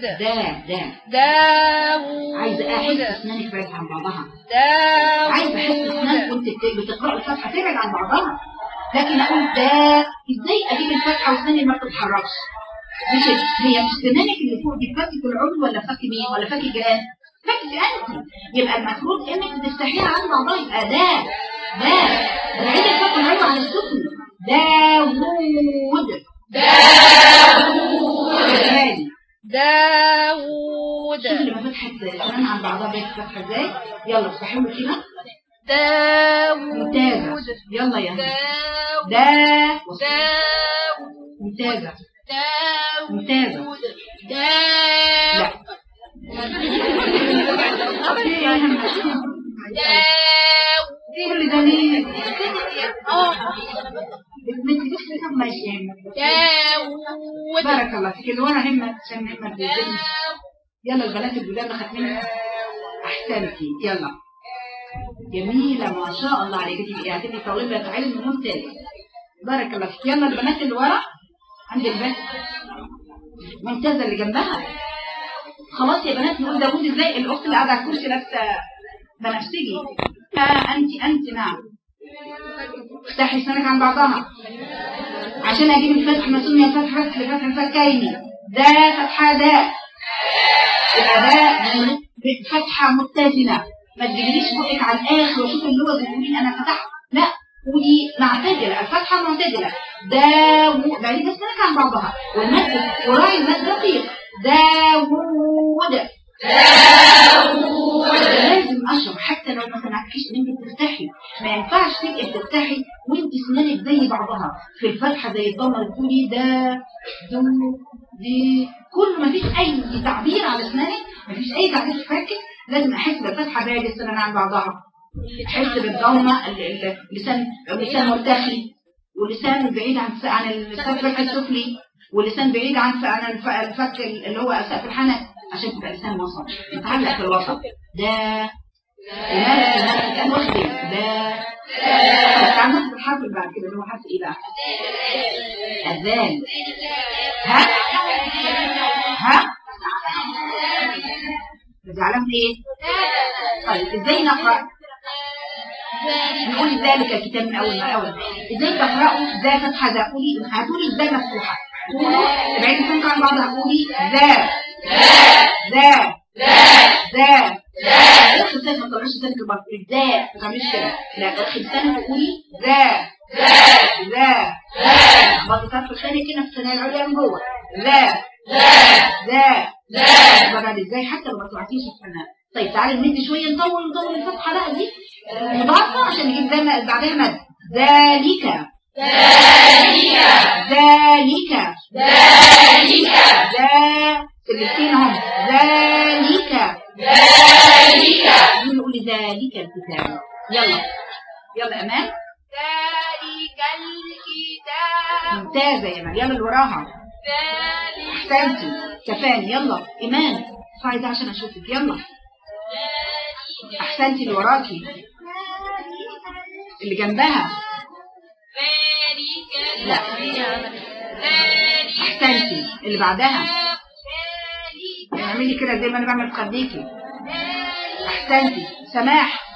Speaker 1: داوود. عايزه احس اسنانك بعيد عن بعضها. عايزه احس اسنانك وانت بتقرأي الفتحه تبعد عن بعضها. لكن اقول ده ازاي اجيب الفتحه واسناني ما بتتحركش؟ هي مش سنانك اللي فوق دي فكك العضو ولا فك مين ولا فك الجهاز؟ فكك انت. يبقى المفروض انك تفتحيها عن بعضها. يبقى ده بعيد الفك العضو عن السفن. داوود. شوف اللي كلمة فتحة سنان عن بعضها بقت فتحة ازاي؟ يلا افتحوا له كده. ممتازة. يلا يا هنا. ممتازة. ممتازة. لا كل ده ليه؟ بارك الله فيك. اللي ورا همة عشان همة بيزن. يلا البنات الجداد ختمين. احسنتي. يلا جميلة ما شاء الله عليك. هتبقي طالبة علم ممتازة. بارك الله فيك. يلا البنات اللي ورا عند البنات ممتازة اللي جنبها. خلاص يا بنات نقول داوود ازاي. الاخت اللي قاعدة على الكرسي لابسة بنفسجي. انت نعم. افتحي لسانك عن بعضها عشان اجيب الفتح. ما سمي الفتح فتح لفتح الفكين. ده فتحة ده. الأداء فتحة متزنة. ما تجيبليش بقك على الآخر وشوف اللغة بتقولين أنا فتحت. لا قولي معتدلة. الفتحة معتدلة. داوود. بعدين لسانك عن بعضها والمد وراعي المد دقيق. داوود. لازم اشرح حتى لو ما سمعتكيش ان انت بتفتحي. ما ينفعش تبقي بتفتحي وانت سنانك زي بعضها في الفتحه زي الضمه. تقولي ده دو دي. كل ما فيش اي تعبير على سنانك، ما فيش اي تعبير في فكك. لازم احس بالفتحه بعيد السنان عن بعضها. احس بالضمه. اللسان مرتخي ولسان بعيد عن الفك السفلي ولسان بعيد عن الفك اللي هو سقف الحنك عشان تبقى لسان وسط متعلق في الوسط. ده لماذا واخدين ده. تعمل بالحرف اللي بعد كده اللي هو حرف ايه بقى؟ الذال. ها علامة ايه؟ طيب ازاي نقرأ؟ نقول ذلك الكتاب من اول ما اول. ازاي تقرأوا ذا فتحة ذا؟ قولي هتقولي ازاي مفتوحة. قولوا ابعدي لسانك عن بعضها. قولي ذا ذا ذا اخي لسانك ما تطلعيش لسانك بره. ذا ما تعمليش كده. لا اخي لسانك قولي ذا ذا برضه طرف الثاني كده في الثانية العليا من جوه. ذا بعد ازاي حتى لو ما سمعتيش الفنان. طيب تعالي نمد شويه. نطول الفتحه بقى دي مضاعفه عشان نجيب ده بعدها مد. ذلك ذا الاثنين هم. ذلك نقول ذلك الكتاب. يلا امان.
Speaker 2: ذلك الكتاب.
Speaker 1: ممتازه يا امان. يلا اللي وراها. احسنتي. كفاني. يلا ايمان ارفعي ده عشان اشوفك. يلا احسنتي. اللي وراكي اللي جنبها. لا احسنتي. اللي بعدها اعملي كده زي ما انا بعمل في خديكي. احسنتي. سماح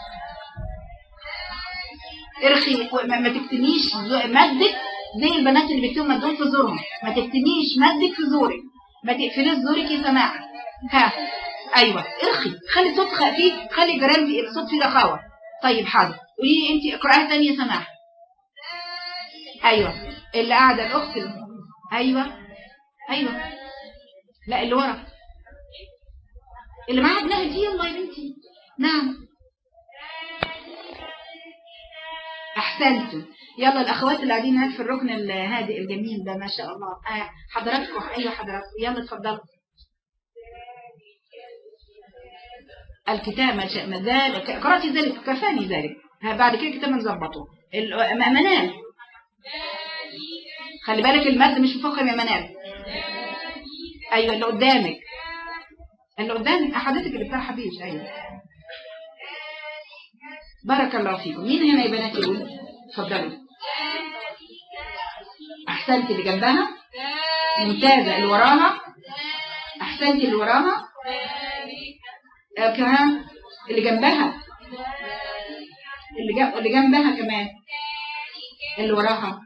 Speaker 1: ارخي. ما تكتميش مدك زي البنات اللي بيكتبوا مدهم في زورهم. ما تكتميش مدك في زورك. ما تقفليش زورك يا سماح. ها ايوه ارخي. خلي الصوت خفيف. خلي جرام الصوت فيه رخاوه. طيب حاضر. قولي لي انت اقراها ثاني يا سماح. ايوه اللي قاعده الاخت. ايوه لا اللي ورا اللي معاها ابنها دي. يلا يا بنتي. نعم احسنتوا. يلا الاخوات اللي قاعدين هناك في الركن الهادئ الجميل ده ما شاء الله. حضراتكم. ايوه حضراتكم. يلا اتفضلوا. الكتاب ما ذلك قرأتي ذلك كفاني ذلك. بعد كده الكتاب نظبطه. منال خلي بالك المد مش مفخم يا منال. ايوه اللي قدامك حضرتك اللي بتاع حبيش. ايوه بارك الله فيكم. مين هنا يا بنات يقول؟ اتفضلوا. احسنتي. اللي جنبها ممتازه. اللي وراها احسنتي. اللي وراها كمان. اللي جنبها اللي جنبها كمان. اللي وراها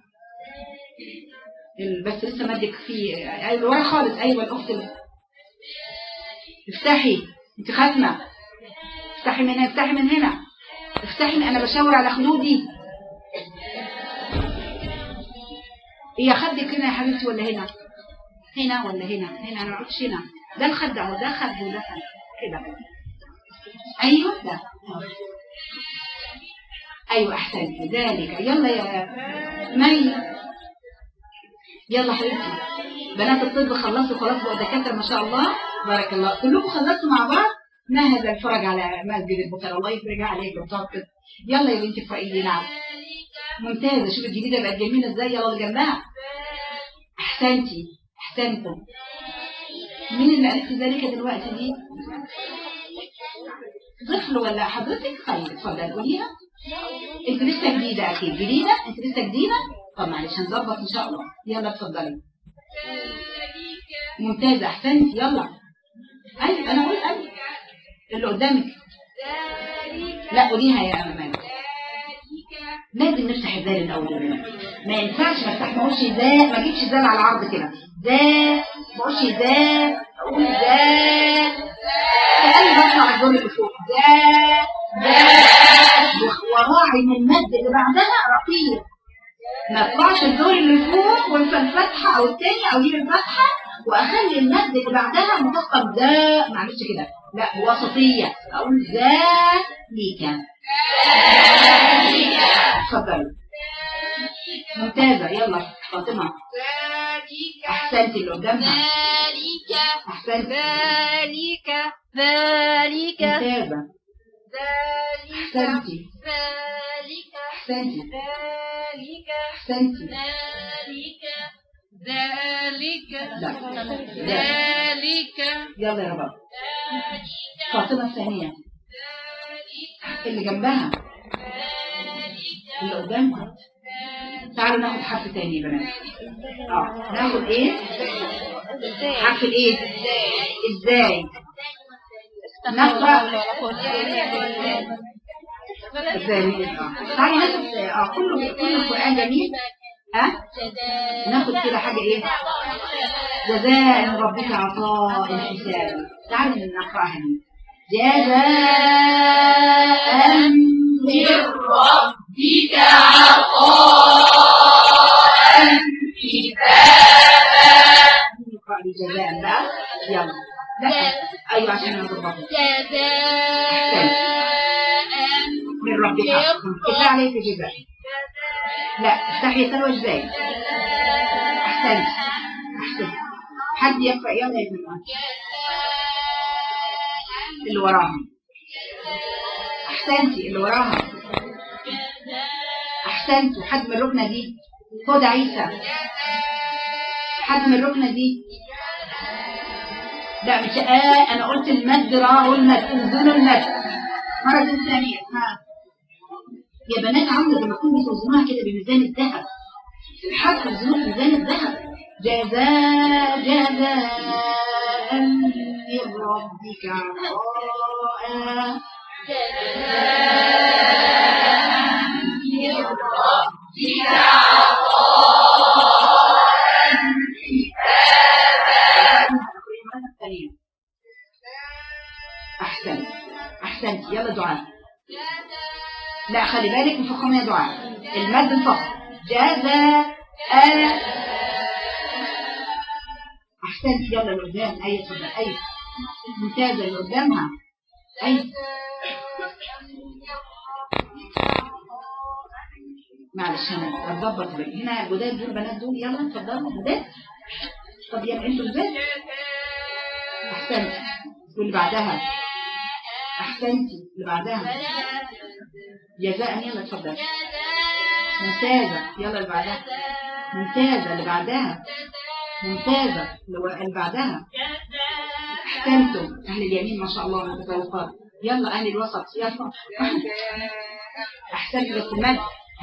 Speaker 1: بس لسه مدك فيه. اللي ورا خالص. ايوه الاخت افتحي. انت ختمه. افتحي من هنا. افتحي انا بشاور على خدودي. هي خدك هنا يا حبيبتي ولا هنا ولا هنا؟ انا ما قلتش هنا. ده الخد اهو. ده خد وده خد. كده. ايوه ده. ايوه احسنت. ذلك. يلا يا مي، يلا حبيبتي. بنات الطب خلصوا خلاص بقوا دكاتره ما شاء الله، بارك الله. كلكم خلصتوا مع بعض. ما هذا الفرج على مسجد البخاري، الله يفرجها عليك بتوع الطب. يلا يا بنتي اقرأي لي. نعم ممتازه. شوفي الجديده بقت جميله ازاي. يلا اللي جنبها. احسنتي احسنتم. مين اللي قالت ذلك دلوقتي دي؟ طفل ولا حضرتك؟ طيب اتفضل قوليها. انت لسه جديده اكيد. جديده انت لسه جديده. طب معلش هنظبط ان شاء الله. يلا اتفضلي. ممتازه احسنتي. يلا. ايوه انا اقول ايوه اللي قدامك. لا قوليها يا امال. لازم نفتح الذال الاول. ما ينفعش ما افتحش ذا، ما اجيبش ذال على العرض كده. ذا ما اقولش ذا، اقول ذا كأني بطلع الدور اللي فوق. ذا وراعي من المد اللي بعدها رقيق. ما اطلعش الدور اللي فوق وانسى الفتحه او الثاني او هي الفتحه واخلي المد اللي بعدها مثقل. ذا ما اعملش كده، لا وسطيه. اقول ذلك. اتفضلي. ممتازه. يلا فاطمه. احسنتي اللي قدامها. احسنتي. ممتازه. احسنتي. احسنتي. احسنتي. ذلك. يلا يا رب. فاطمه الثانيه اللي جنبها اللي قدامها. تعالوا ناخد حرف تاني يا بنات. ناخد ايه؟ حرف الايه؟ ازاي نقرأ ازاي. تعالوا ناخد كل القرآن جميل. ناخد كده حاجة ايه؟ جزاء من ربك عطاء حساب. تعالوا نقرأها دي. جزاء من ربك عطاء حسابا. نقرأ جزاء بقى. يلا. لا ايوه عشان نضبط. جزاء من ربك. كفايه عليك جزاء. لا افتحي سلوى ازاي. احسنت احسنت. حد يقرأ. يلا يا جماعه اللي وراها. احسنتي اللي وراها. احسنتوا. حد من الركنه دي. خد عيسى. حد من الركنه دي. لا مش انا قلت المد. راهو المد. انزلوا المد مرة ثانية. يا بنات عامله لما تكونوا بتوزنوها كده بميزان الذهب. الحرف الزنوق ميزان الذهب. جزاء من ربك عطاء. جزاء من ربك عطاء حسابا. احسنت احسنت. يلا دعاء. لا خلي بالك مفخمه يا دعاء. المد مفخم. جزاء. احسنت. يلا اللي قدام. ايوه اتفضل. ايوه ممتازه اللي قدامها. ايوه معلش انا هتظبط هنا. جداد دول بنات دول. يلا اتفضلوا جداد. طب يلا انتوا جداد. احسنت. واللي بعدها. احسنتي اللي بعدها. جزاء. يلا اتفضل. ممتازه. يلا اللي بعدها. ممتازه اللي بعدها. ممتازه اللي بعدها. احسنتم. اهل اليمين ما شاء الله متفوقات. يلا اهل الوسط. يلا احسنتي بس المد.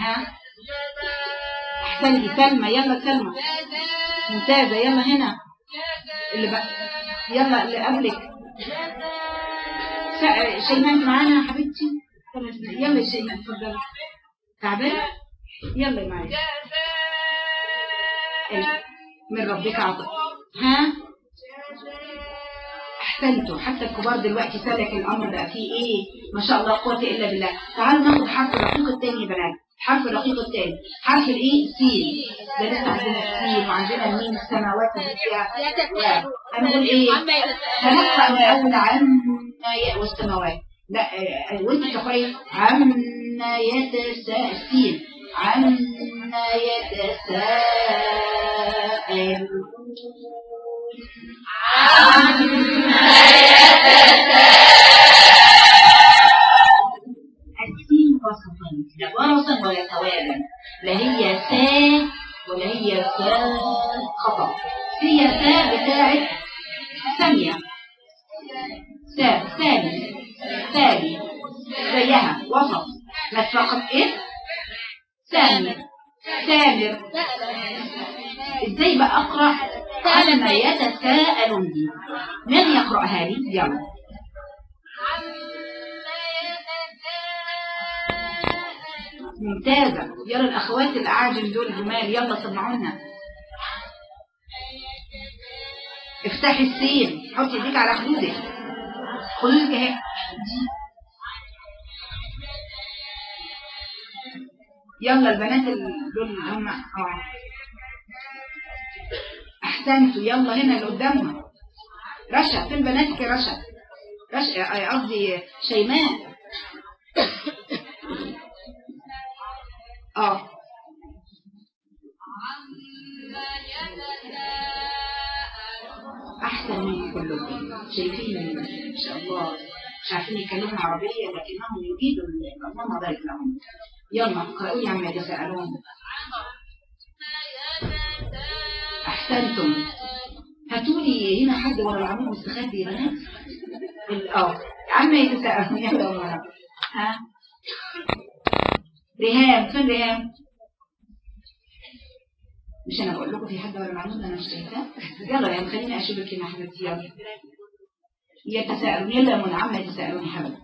Speaker 1: احسنتي سلمى. يلا سلمى. ممتازه. يلا هنا اللي بقى. يلا اللي قبلك. شيماء معانا يا حبيبتي. يلا يا شيماء اتفضلي. تعبانه. يلا يا معايا. من ربك عطاء. احسنتوا. حتى الكبار دلوقتي سلك الامر بقى فيه ايه ما شاء الله قوه الا بالله. تعالوا ناخد حرف الرقيق الثاني يا بنات. حرف الرقيق الثاني حرف الايه؟ سين. ده لسه عندنا السين وعندنا الميم السماوات اللي فيها. هنقول ايه؟ هنقرا من اول عام والسماوات. لا وانت تقرأي عما يتساءلون، عما يتساءلون، السين وسطا، لا ورصا ولا سوادا، لا هي سا ولا هي سا، خطأ. هي سا بتاعت ثانية، سا ثاني ثاني زيها وسط، ما فقط ايه ثاني ثامر. ازاي بقى اقرأ عما يتساءلون دي؟ من يقرأها لي؟ يلا. ممتازة. يلا الأخوات الأعاجم دول جمال، يلا سمعونا. افتحي السين، حطي ايديك على خدودك، خدودك اهي. يلا البنات دول هم احسنتوا. يلا هنا اللي قدامها رشا، فين بناتك يا رشا؟ رشا قصدي شيماء. احسن من كلكم، شايفين ما شاء الله، مش عارفين يتكلموا عربيه لكنهم يجيدوا، اللهم بارك لهم. يلا اقرأوا لي عما يتساءلون. احسنتم. هاتوا لي هنا حد ورا العمود مستخبي يا بنات. عما يتساءلون. يلا ورا. ها ريهام، فين ريهام؟ مش انا بقول لكم في حد ورا العمود انا مش شايفاه. يلا يا خليني اشوفك هنا حبيبتي. يلا يتساءلون. يلا يا منى عما يتساءلون يا حبيبتي.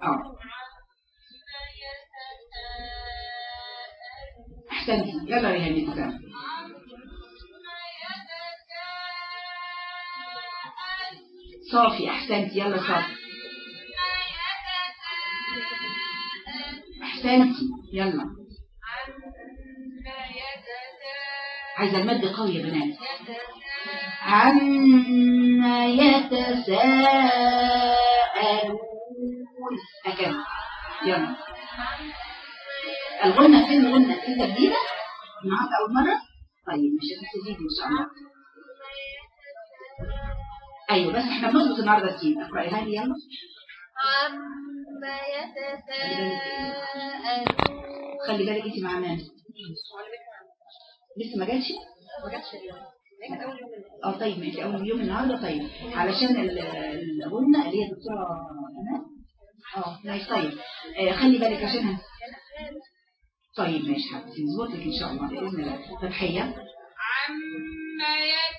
Speaker 1: احسنتي. يلا ريهام يتساءلون. صافي احسنتي. يلا صافي احسنتي. يلا عايزه المد قوي يا بنات. عما يتساءلون هكذا. يلا الغنة فين؟ الغنة انت جديدة النهارده اول مرة؟ طيب مش هتستفيدي ان شاء الله. ايوه بس احنا بنظبط النهارده السين. اقرأيها لي يلا. عما يتساءلون. خلي بالك انت مع مان لسه ما جاتش اليوم. طيب ماشي اول يوم النهارده. طيب علشان الغنة اللي هي دكتوره انا ماشي. طيب خلي بالك عشانها. طيب ماشي حبيبتي نظبط لك ان شاء الله باذن الله. فتحيه. عما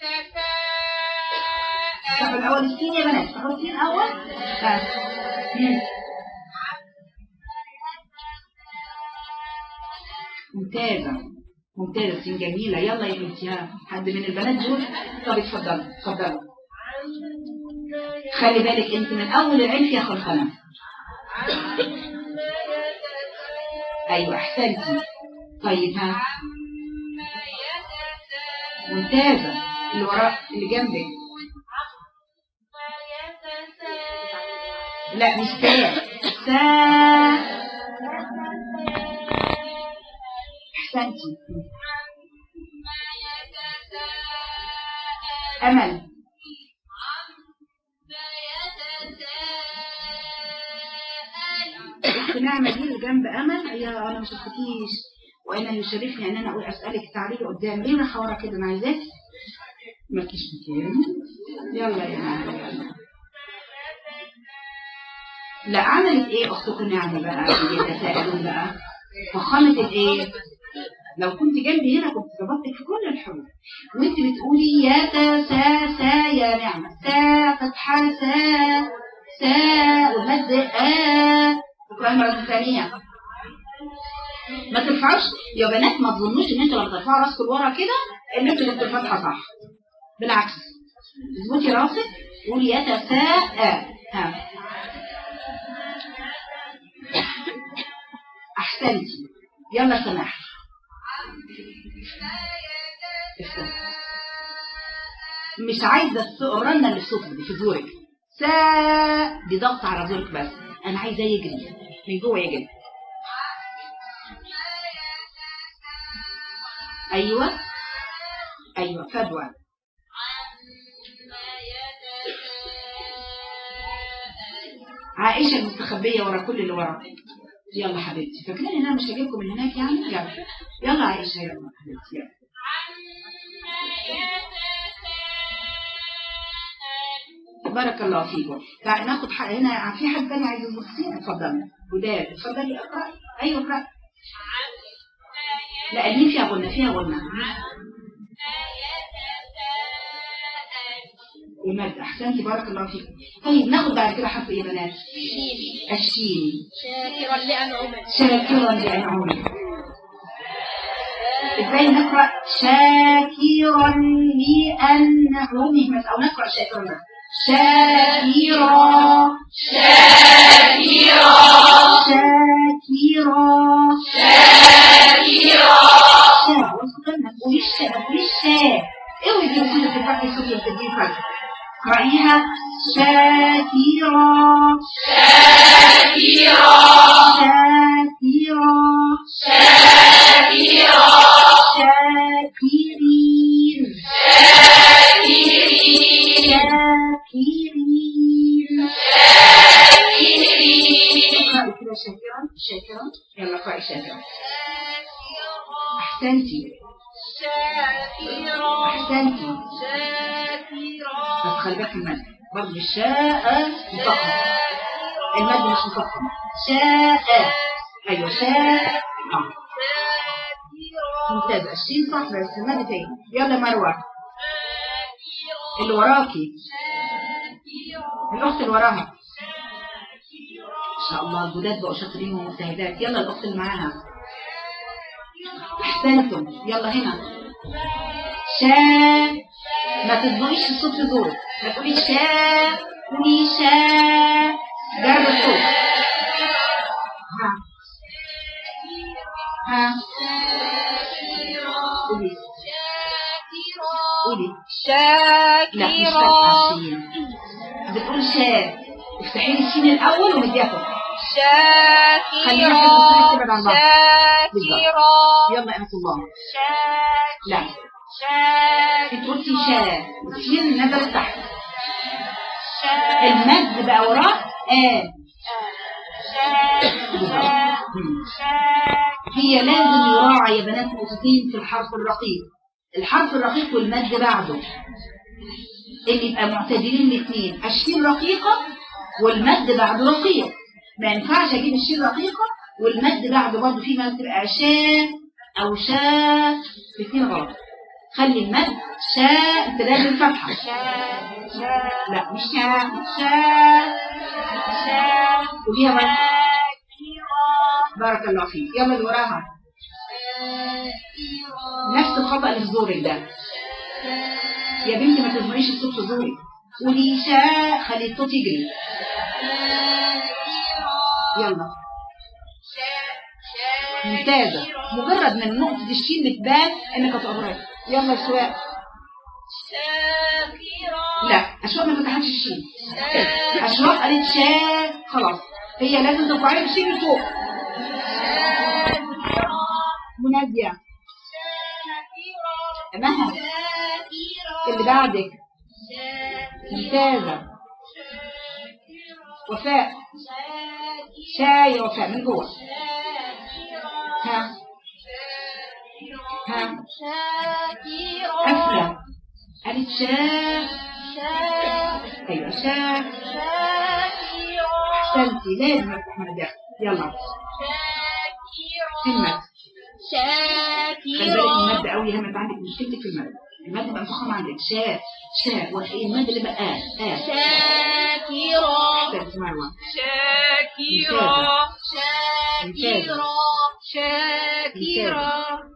Speaker 1: يتساءلون. الاول السين يا بنات، تاخدوا السين اول. ممتازة ممتازة، سين جميلة. يلا يا بنتي. حد من البنات دول؟ طب اتفضلوا اتفضلوا. خلي بالك انت من اول العين فيها خلخلة. ايوه احسنتي. طيب ها ممتازة. اللي وراء اللي جنبك. لا مش سا احسنتي. امل. نعمة دي اللي جنب امل. يا انا مش شفتكيش وانا يشرفني ان انا اقول اسالك تعالي قدام ليه حوارة كده. انا عايزاك مالكيش مكان. يلا يا معلم. لا عملت ايه اختكم يعني بقى يتساءلون بقى فخامة الايه. لو كنت جنبي هنا كنت ظبطتك في كل الحروف وانت بتقولي يا سا يا نعمة سا فتحة سا والمد تقرأي مرة ثانية. ما ترفعوش يا بنات، ما تظنوش ان انتوا لما ترفعوا راسكم لورا كده ان انتوا جبتوا الفتحة صح. بالعكس اظبطي راسك قولي يتساءل. احسنتي. يلا سماح. مش عايزه الرنه اللي في صوتك دي في زورك. دي ضغط على زورك بس. انا عايزاه يجري من جوه يجري. ايوه ايوه فدوى. عائشة المستخبية ورا كل اللي ورا. يلا حبيبتي، فاكرين ان انا مش هجيبكم من هناك يعني؟ يلا يلا عائشة، يلا حبيبتي يلا. بارك الله فيكم. تعالي ناخد حق هنا. في حد تاني عايز يبصين؟ اتفضلي وداد، اتفضلي اقرأي. ايوه اقرأي. لا دي فيها غنى، فيها غنى. المد. احسنتي بارك الله فيكم. طيب ناخد بعد كده حرف ايه يا بنات؟ الشين.
Speaker 2: شاكرا لأنعمه.
Speaker 1: شاكرا لأنعمه. ازاي نقرأ شاكرا لأنعمه او نقرأ شاكرا؟ شاكرا شاكرا شاكرا. قولي الشاء، قولي الشاء. اوعي تجيبي صوتك في الفتح، صوتك تجيبي فتح. قرأيها شاكرا شاكرين اقرأي كده شاكرا شاكرا. يلا اقرأي شاكرا. احسنتي احسنتي. بس خلي بالك المد برضه الشاء مفخم، المد مش مفخم. شاء. ايوه شاء. ممتازة. الشين صح بس المد تاني. يلا مروة اللي وراكي، الاخت اللي وراها. ان شاء الله الجداد بقوا شاطرين ومجتهدات. يلا الاخت اللي معاها. احسنتم. يلا هنا شاء. ما تضمنيش الصوت في زورك، ما تقوليش شاء، قولي شاء. جرب الصوت. ها قولي قولي. لا مش فاتحة الشين، بتقول شاء. افتحي لي الشين الاول ومديها خلينا في المصري تبعد عن بعض. يلا انت الله. لا انت قلتي شاء، الشين نزل تحت، المد بقى وراه هي لازم يراعى يا بنات نقطتين في الحرف الرقيق. الحرف الرقيق والمد بعده اللي يبقى معتدلين الاثنين. الشين رقيقة والمد بعده رقيق. ما ينفعش اجيب الشين رقيقة والمد بعده برضه في ما تبقى شاء او شاء، الاثنين غلط. خلي المد شاء امتداد الفتحة. لا مش شاء، شاء قوليها بقى. بارك الله فيك. يلا اللي وراها نفس الخطأ اللي في زورك ده يا بنتي. ما تزمريش الصوت في زورك، قولي شاء، خلي الصوت يجري. يلا ممتازة. مجرد من نقطة الشين بتبان انك هتقرأي. يلا يا سواء. لا أشواق ما فتحتش الشين. أشواق قالت شاء خلاص، هي لازم ترفعي الشين لفوق. منادية مها اللي بعدك ممتازة. وفاء شاي. وفاء من جوه. ها أفلى قالت شاء. أيوة شاء. أحسنتي. لازم أفتح منادية. يلا همت. خلي بالك من المد قوي. همت عندك مشكلتك في المد. المد بقى مفخم عندك. شاء شاء. وايه المد اللي بقى
Speaker 2: شاكرا.
Speaker 1: أحسنتي مروة.
Speaker 2: شاكرا
Speaker 1: ممتازة.
Speaker 2: شاكرا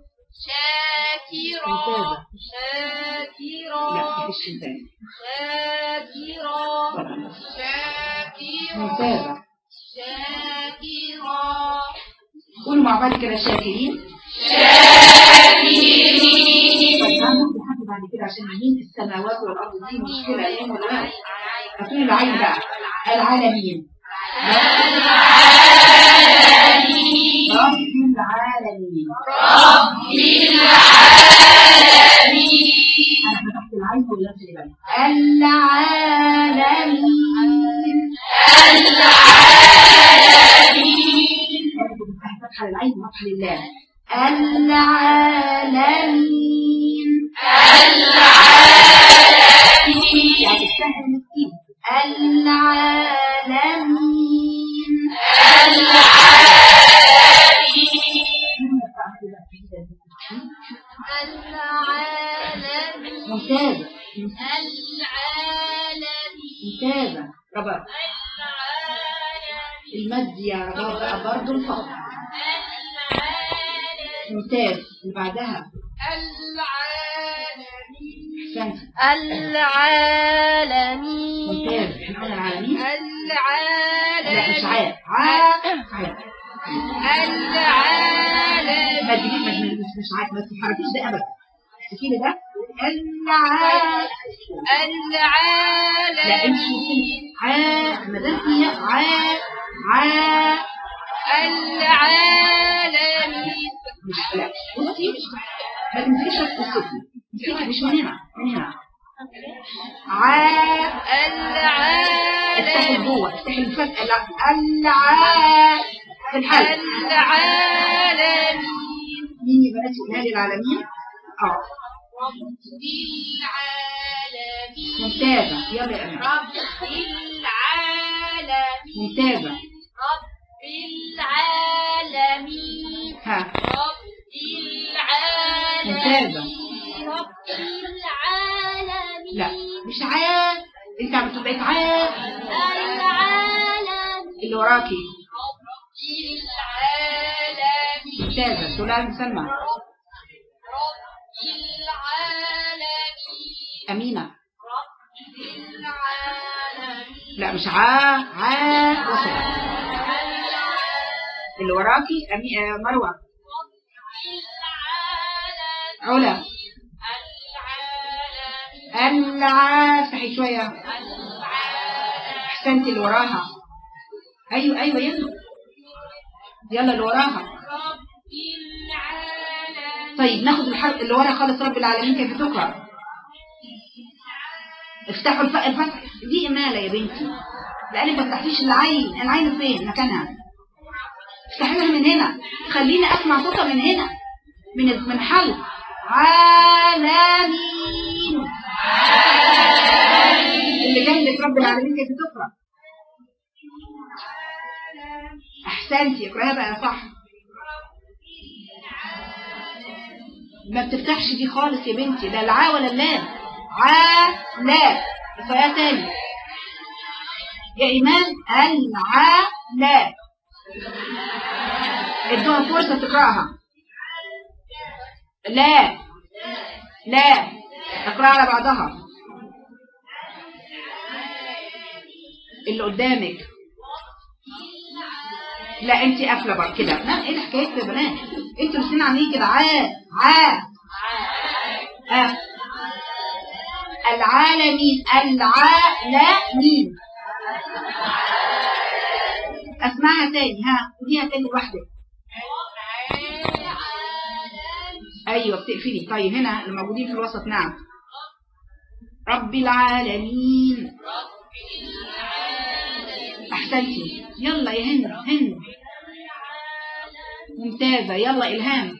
Speaker 2: شاكرا
Speaker 1: ممتازة.
Speaker 2: شاكرا
Speaker 1: لا مفيش شيء تاني.
Speaker 2: شاكرا
Speaker 1: ممتازة.
Speaker 2: شاكرا.
Speaker 1: قولوا مع بعض كده شاكرين. طيب هناخد لحد بعد كده عشان مين في السماوات والأرض دي مشكلة ايه ولا لا؟ هتقولي العين بقى العالمين. رب العالمين. أنا فتحت العين ولا العالمين. فتحة العين وفتحة لله. العالمين. يعني تستحق المسكين. العالمين. ممتازة. ممتازة. ربع المد يا ربع بقى برضه الفقر. ممتاز. اللي بعدها
Speaker 2: العالمين.
Speaker 1: ممتاز. احنا قلنا العالمين. لا مش
Speaker 2: العالمين.
Speaker 1: ما تجيش مش عارف ما تتحركيش ده ابدا. كده ده لا امشي ما دام هي
Speaker 2: العالمين.
Speaker 1: مش لا بصي ما تمسكيش في الصوت. امسكي مش من هنا من هنا. افتحي جوه افتحي الفتحه. لا في الحل
Speaker 2: العالمين.
Speaker 1: مين يا بنات يقولها لي العالمين؟ ممتازة. يلا يا أمين.
Speaker 2: رب العالمين.
Speaker 1: ممتازة.
Speaker 2: رب العالمين.
Speaker 1: ها
Speaker 2: رب العالمين.
Speaker 1: ممتازة.
Speaker 2: رب العالمين.
Speaker 1: لا مش انت عم تبقى
Speaker 2: العالمين.
Speaker 1: اللي وراكي.
Speaker 2: رب العالمين.
Speaker 1: ممتازة. سؤال مسمى.
Speaker 2: رب العالمين.
Speaker 1: أمينة.
Speaker 2: رب العالمين.
Speaker 1: لا مش وصل. اللي وراكي مروة. علا. افتحي شوية. احسنتي. اللي وراها. ايوه يلا اللي وراها. طيب ناخد الحرف اللي ورا خالص. رب العالمين كيف تقرأ؟ افتحوا الفتح دي إمالة يا بنتي، لأنك ما فتحتيش العين فين مكانها؟ افتحي لها من هنا، خليني أسمع صوتها من هنا، من حلق عالمين. اللي جنبك رب العالمين كيف تقرأ؟ أحسنتي. اقرأها بقى صح. ما بتفتحش دي خالص يا بنتي، لا العا ولا اللام. لا اقرأها تاني يا إيمان. لا ادوها فرصة تقرأها. لا اقرأ على بعضها. اللي قدامك. لا انت قافله بقى كده. لا ايه الحكايه يا بنات؟ انتوا الاثنين عاملين كده. العالمين. العالمين. اسمعها تاني. خديها تاني لوحدك. ايوه بتقفلي. طيب هنا الموجودين في الوسط. نعم. رب العالمين. احسنتي. يلا يا هند. ممتازه. يلا الهام.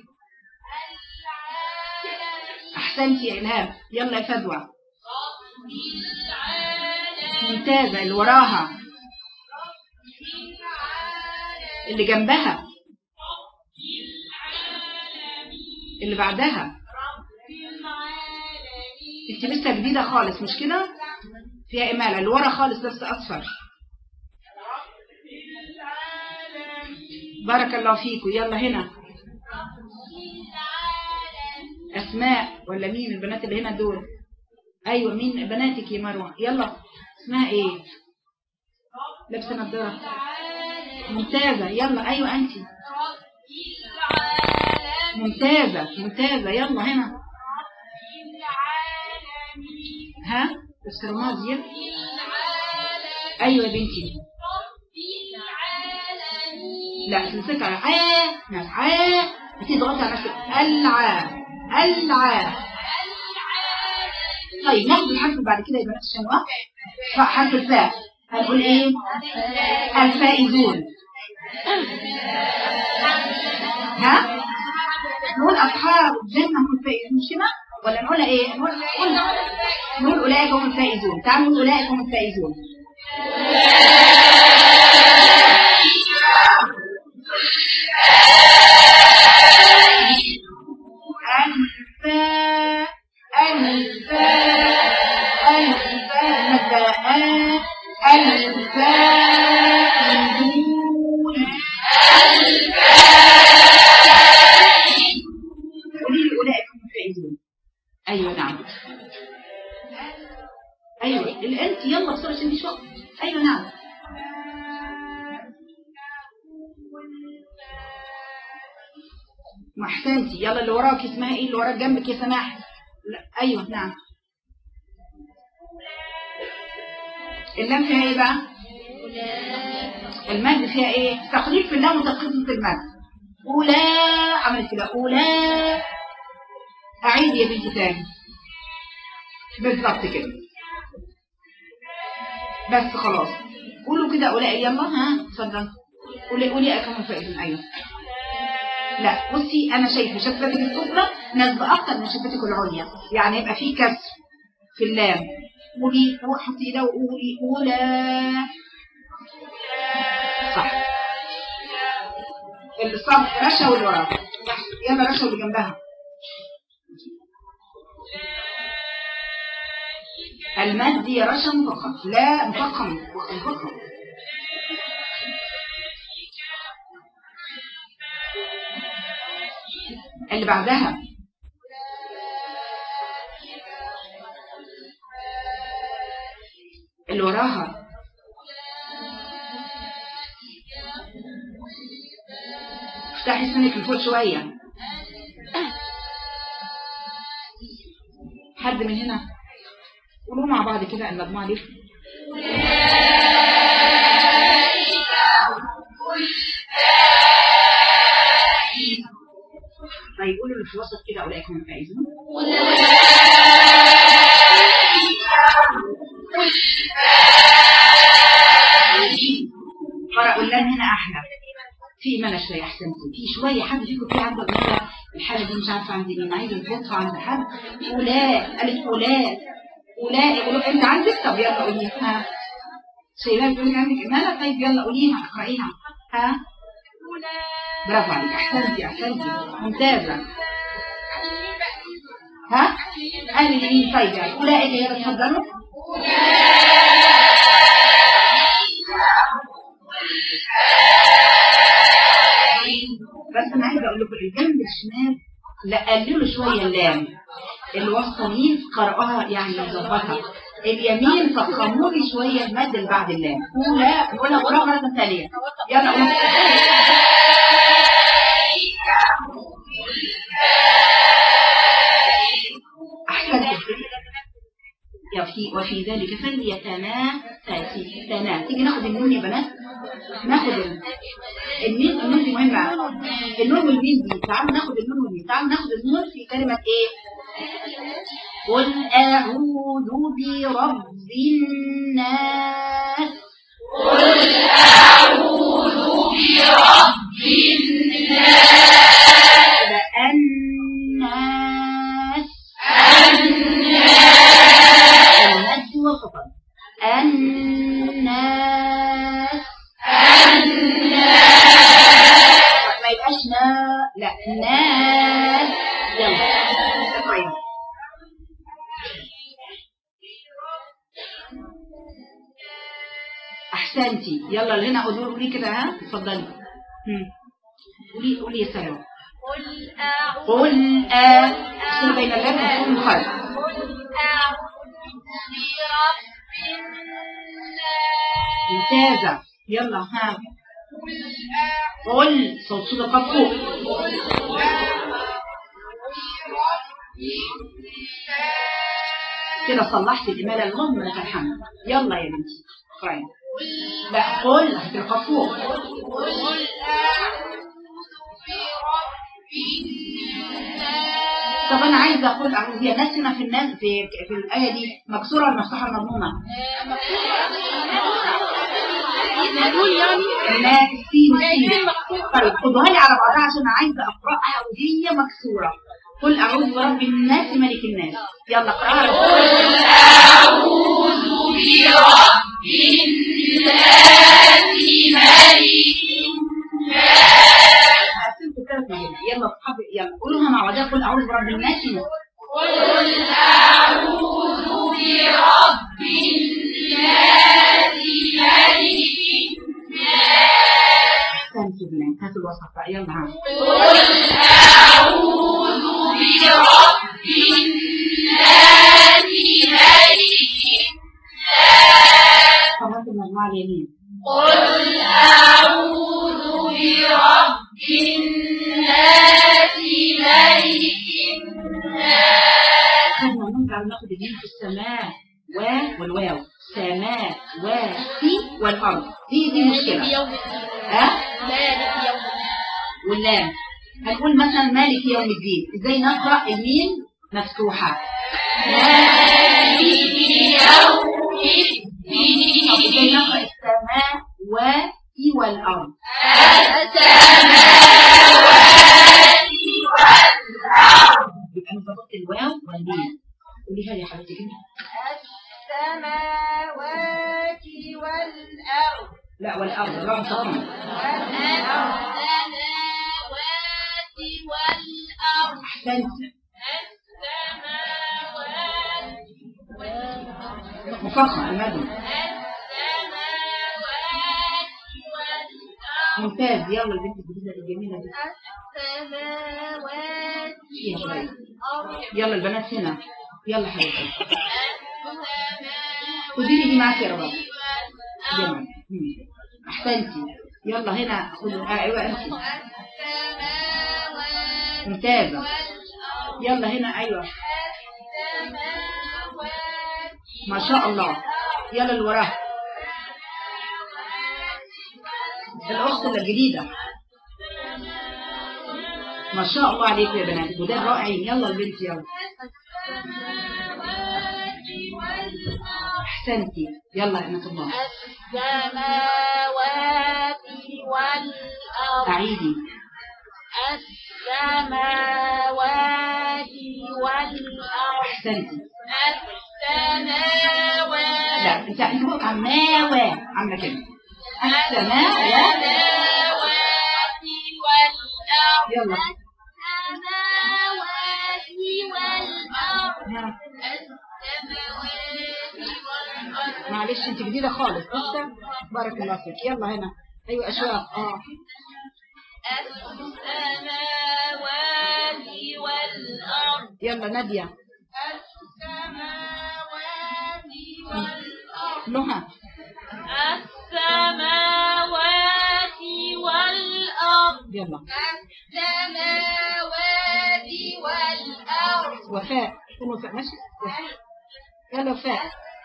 Speaker 1: احسنتي يا الهام. يلا يا فدوى. ممتازه. اللي وراها. اللي جنبها. اللي بعدها. انت لسه جديده خالص مش كده؟ فيها اماله. اللي ورا خالص بس اصفر. بارك الله فيكم. يلا هنا. اسماء ولا مين البنات اللي هنا دول؟ ايوه مين بناتك يا مروه؟ يلا اسمها ايه؟ لابسه نظاره. ممتازه. يلا ايوه انت. ممتازه. يلا هنا. بس رماد. ايوه يا بنتي. لا تمسك على بتضغطي على نفسك. الع. طيب ناخد الحرف اللي بعد كده يبقى نفس الشنوة. حرف الفاء هنقول ايه؟ الفائزون. ها؟ نقول اصحاب الجنة هم الفائزون مش كده؟ ولا نقول ايه؟ نقول اولئك هم الفائزون. تعالوا نقول اولئك هم الفائزون. ايوه نعم. ايوه الانت يلا بسرعه عشان مش وقت. ايوه نعم. محسنتي. يلا اللي وراك اسمها ايه؟ اللي وراك جنبك يا سماح. ايوه نعم. اللام فيها ايه بقى؟ المد فيها ايه؟ تخليف في اللام وتخفيف في المد. أولى عملت كده أولى. أعيد يا بنتي تاني بالظبط كده. بس خلاص قولوا كده أولى. يلا ها اتفضل قولي أكمل فائدين. أيوه. لا بصي أنا شايفة شفتك السفلى نازل أكتر من شفتك العليا، يعني يبقى في كسر في اللام. قولي حطي ده وقولي أولى. صح. الصف رشا واللي وراها. يلا رشا واللي جنبها. المد يا رشا مفخم. لا مفخم. اللي بعدها اللي وراها. افتحي سنك لفوق شوية. حد من هنا قولوا مع بعض كده المجموعة دي. طيب قولوا اللي في الوسط كده أولئك هم الفائزون. قرأوا اللام هنا أحلى. في منى شوية أحسنتي. في شوية حد فيكم في عنده منى الحاجة دي مش عارفة عند مين، عايزة نحطها عند حد. أولاء قالت أولاء. أولاء أنت عندك. طب يلا قوليها. شايفاها بتقولي عندك إمالة. طيب يلا قوليها اقرأيها. ها برافو عليك. أحسنتي ممتازة. ها أهل اليمين. طيب يعني أولئك يلا تفضلوا. بس أنا عايزة أقول لكم الجنب الشمال لا قللوا شوية اللام. الوسطانيين قرأوها يعني مظبطها. اليمين فخموا لي شوية المد اللي بعد اللام. نقولها مرة ثانية. يلا قولها. أحسنت. وفي ذلك فليتنافس. تيجي ناخد النون يا بنات. ناخد النون دي مهمة. النون والميم دي. تعالوا ناخد النون والميم. تعالوا ناخد النون في كلمة ايه؟ قل أعوذ برب الناس. قل أعوذ برب الناس. المد وخطا. الناس. ما يبقاش لا ناس. يلا طيب. احسنتي. يلا اللي هنا قولي كده. ها اتفضلي. قولي يا سلوى. قل اقسم بين اللام والنون خالص. قل اعوذ برب الناس. ممتازه. يلا ها قل صوت صدق فوق. كده صلحت الإمالة. اللهم لك الحمد. يلا يا بنتي اقرأي. لا قل هتبقى فوق.
Speaker 2: قل أعوذ برب الناس.
Speaker 1: طب انا عايزه اقول هي نسمه في الناس في الايه دي مكسوره ولا مفتوحه مضمومه؟ الناس سين سين. طيب خدوها لي على بعضها عشان عايزه اقراها وهي مكسوره. قل اعوذ برب الناس ملك الناس. يلا اقراها.
Speaker 2: قل أعوذ برب الناس ملك
Speaker 1: يلا اصحابي يلا قولوها مع بعضها. قل اعوذ برب الناس.
Speaker 2: قل أعوذ برب الناس ملك
Speaker 1: استنتج بالله. هاتوا الوسط بقى يلا ها.
Speaker 2: قل أعوذ برب الناس ملك
Speaker 1: طب هاتوا المجموعه اليمين.
Speaker 2: قل أعوذ برب الناس ملك الناس.
Speaker 1: خدنا نرجع ناخد اليمين في السماء والواو. سماء وفي والارض. دي مشكله. ها؟
Speaker 2: مالك يوم
Speaker 1: واللام هنقول مثلا مالك يوم الدين. ازاي نقرا الميم مفتوحه؟
Speaker 2: مالك يوم الدين.
Speaker 1: ازاي نقرا السماء وفي والارض؟
Speaker 2: السماوات والأرض.
Speaker 1: يبقى انا ظبطت الواو والميم. قوليها لي يا حبيبتي كده.
Speaker 2: السماوات والأرض.
Speaker 1: لا والارض الراء طبعا.
Speaker 2: السماوات والأرض.
Speaker 1: احسنت.
Speaker 2: السماوات والأرض.
Speaker 1: مفخم المدن.
Speaker 2: السماوات والأرض.
Speaker 1: ممتاز. يلا البنت الجديده الجميله دي.
Speaker 2: السماوات
Speaker 1: فيها شويه.
Speaker 2: والأرض.
Speaker 1: يلا البنات هنا. يلا حبيبتي.
Speaker 2: السماوات
Speaker 1: خديني دي معاكي يا رب.
Speaker 2: والأرض.
Speaker 1: جميل. احسنتي. يلا هنا خد. ايوه انت.
Speaker 2: السماوات
Speaker 1: ممتازه.
Speaker 2: والأرض.
Speaker 1: يلا هنا. ايوه
Speaker 2: السماوات
Speaker 1: ما شاء الله. يلا اللي وراها الاخت الجديده. ما شاء الله عليكم يا بنات. وده رائعين. يلا البنت يلا.
Speaker 2: السماوات والأرض.
Speaker 1: احسنتي. يلا يا امة الله.
Speaker 2: السماوات والأرض.
Speaker 1: اعيدي.
Speaker 2: السماوات والأرض.
Speaker 1: احسنتي.
Speaker 2: السماوات.
Speaker 1: لا انت بقى عماوة عامله كده. السماوات.
Speaker 2: السماوات والأرض.
Speaker 1: يلا.
Speaker 2: السماوات والأرض.
Speaker 1: ها.
Speaker 2: السماوات والأرض.
Speaker 1: معلش انت جديده خالص لسه. بارك الله فيك. يلا هنا. ايوه اشواق.
Speaker 2: السماوات والأرض.
Speaker 1: يلا ناديه.
Speaker 2: السماوات والأرض.
Speaker 1: نهى.
Speaker 2: السماوات والأرض.
Speaker 1: يلا.
Speaker 2: السماوات والأرض.
Speaker 1: وفاء. كل وفاء ماشي. يلا وفاء.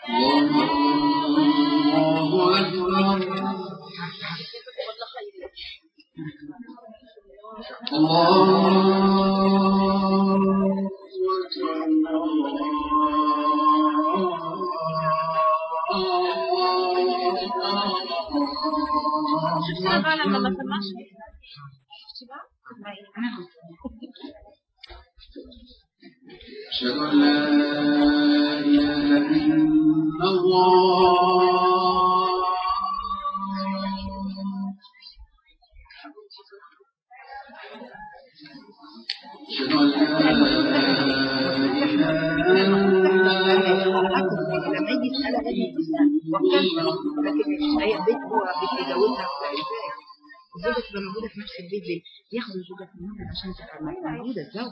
Speaker 3: الله أكبر. أشهد أن لا إله إلا الله. أشهد أن لا إله إلا
Speaker 1: الزوجة تبقى موجودة في نفس البيت دي. ياخد الزوجة في المنزل عشان تبقى موجودة الزوجة.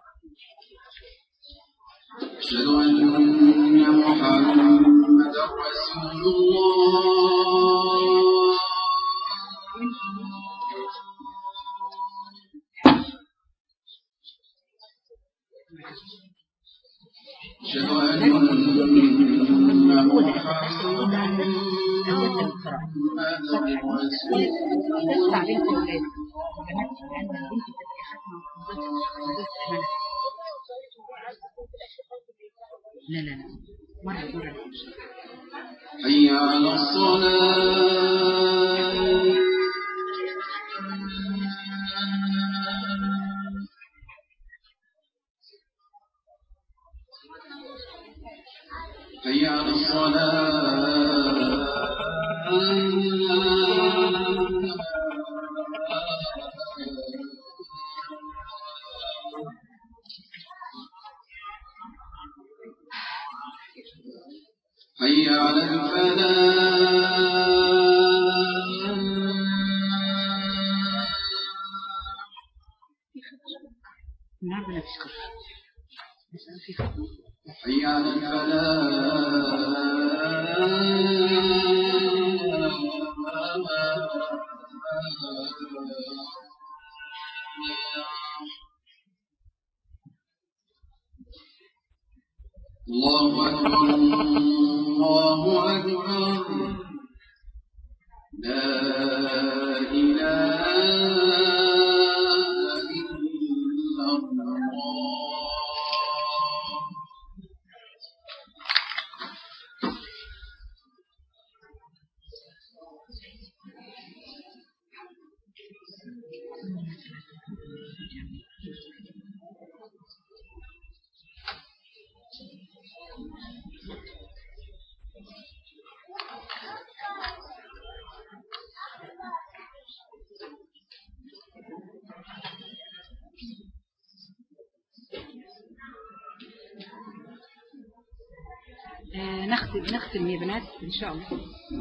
Speaker 3: أشهد أن محمدا رسول الله. أشهد أن
Speaker 1: لا لا لا مرة
Speaker 3: حي على الصلاة حي على الصلاة حي على الفلاح
Speaker 1: نعم ولا فيش خطر في خطر
Speaker 3: حي على الله أكبر الله أكبر لا إله إلا الله.
Speaker 1: نختم يا بنات إن شاء الله.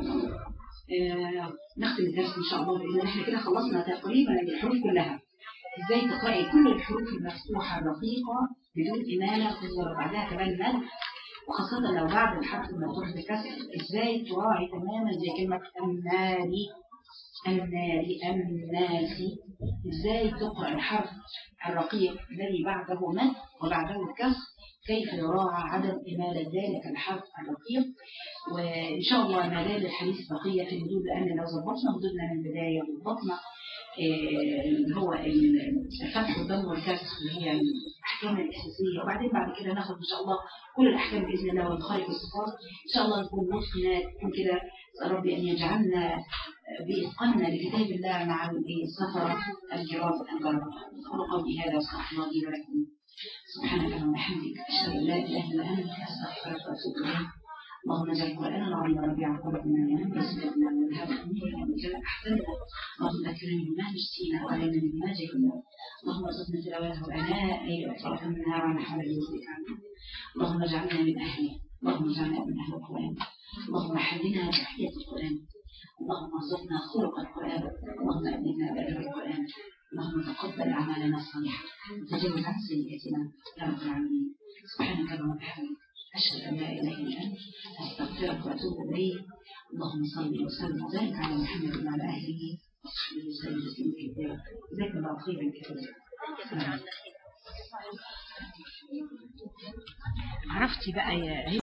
Speaker 1: نختم الدرس إن شاء الله لأن احنا كده خلصنا تقريبا الحروف كلها. إزاي تقرأي كل الحروف المفتوحة الرقيقة بدون إمالة وبعدها كمان مد، وخاصة لو بعد الحرف المفتوح بكسر إزاي تراعي تماما زي كلمة الناري الناري الناسي. إزاي تقرأ الحرف الرقيق الذي بعده مد وبعده كسر، كيف يراعى عدم إمالة ذلك الحرف الرقيق. وإن شاء الله ما زال الحديث بقية في الحدود، لأن لو ظبطنا حدودنا من البداية وظبطنا اللي هو الفتح والضم والكسر اللي هي الأحكام الأساسية، وبعدين بعد كده ناخد إن شاء الله كل الأحكام بإذن الله ونخرج الصفات إن شاء الله نكون متقنات. يكون كده ربي أن يجعلنا بإتقاننا لكتاب الله مع السفر الكرام الأنبار. أقول قولي هذا وأستغفر الله لي ولكم. سبحانك اللهم وبحمدك أشهد أن لا إله إلا أنت أستغفرك وأتوب إليك. اللهم اجعل القرآن العظيم ربيع قلوبنا ويسرنا ويهدنا ويجعل أحسننا. اللهم ذكرنا بما نسينا وعلمنا بما جهلنا. اللهم ارزقنا تلاوته آناء أطراف النهار على حول رزقك. اللهم اجعلنا من أهله، اللهم اجعلنا من أهل القرآن. اللهم حلنا بحياة القرآن. اللهم ارزقنا خلق القرآن. اللهم أدنا بأدب القرآن. اللهم تقبل أعمالنا الصالحة وتجاوز عن سيئاتنا يا رب العالمين. سبحانك اللهم وبحمدك أشهد أن لا إله إلا أنت أستغفرك وأتوب إليك. اللهم صل وسلم وبارك على محمد وعلى آله وصحبه وسلم تسليما كثيرا. جزاك الله خيرا كثيرا. عرفتي بقى يا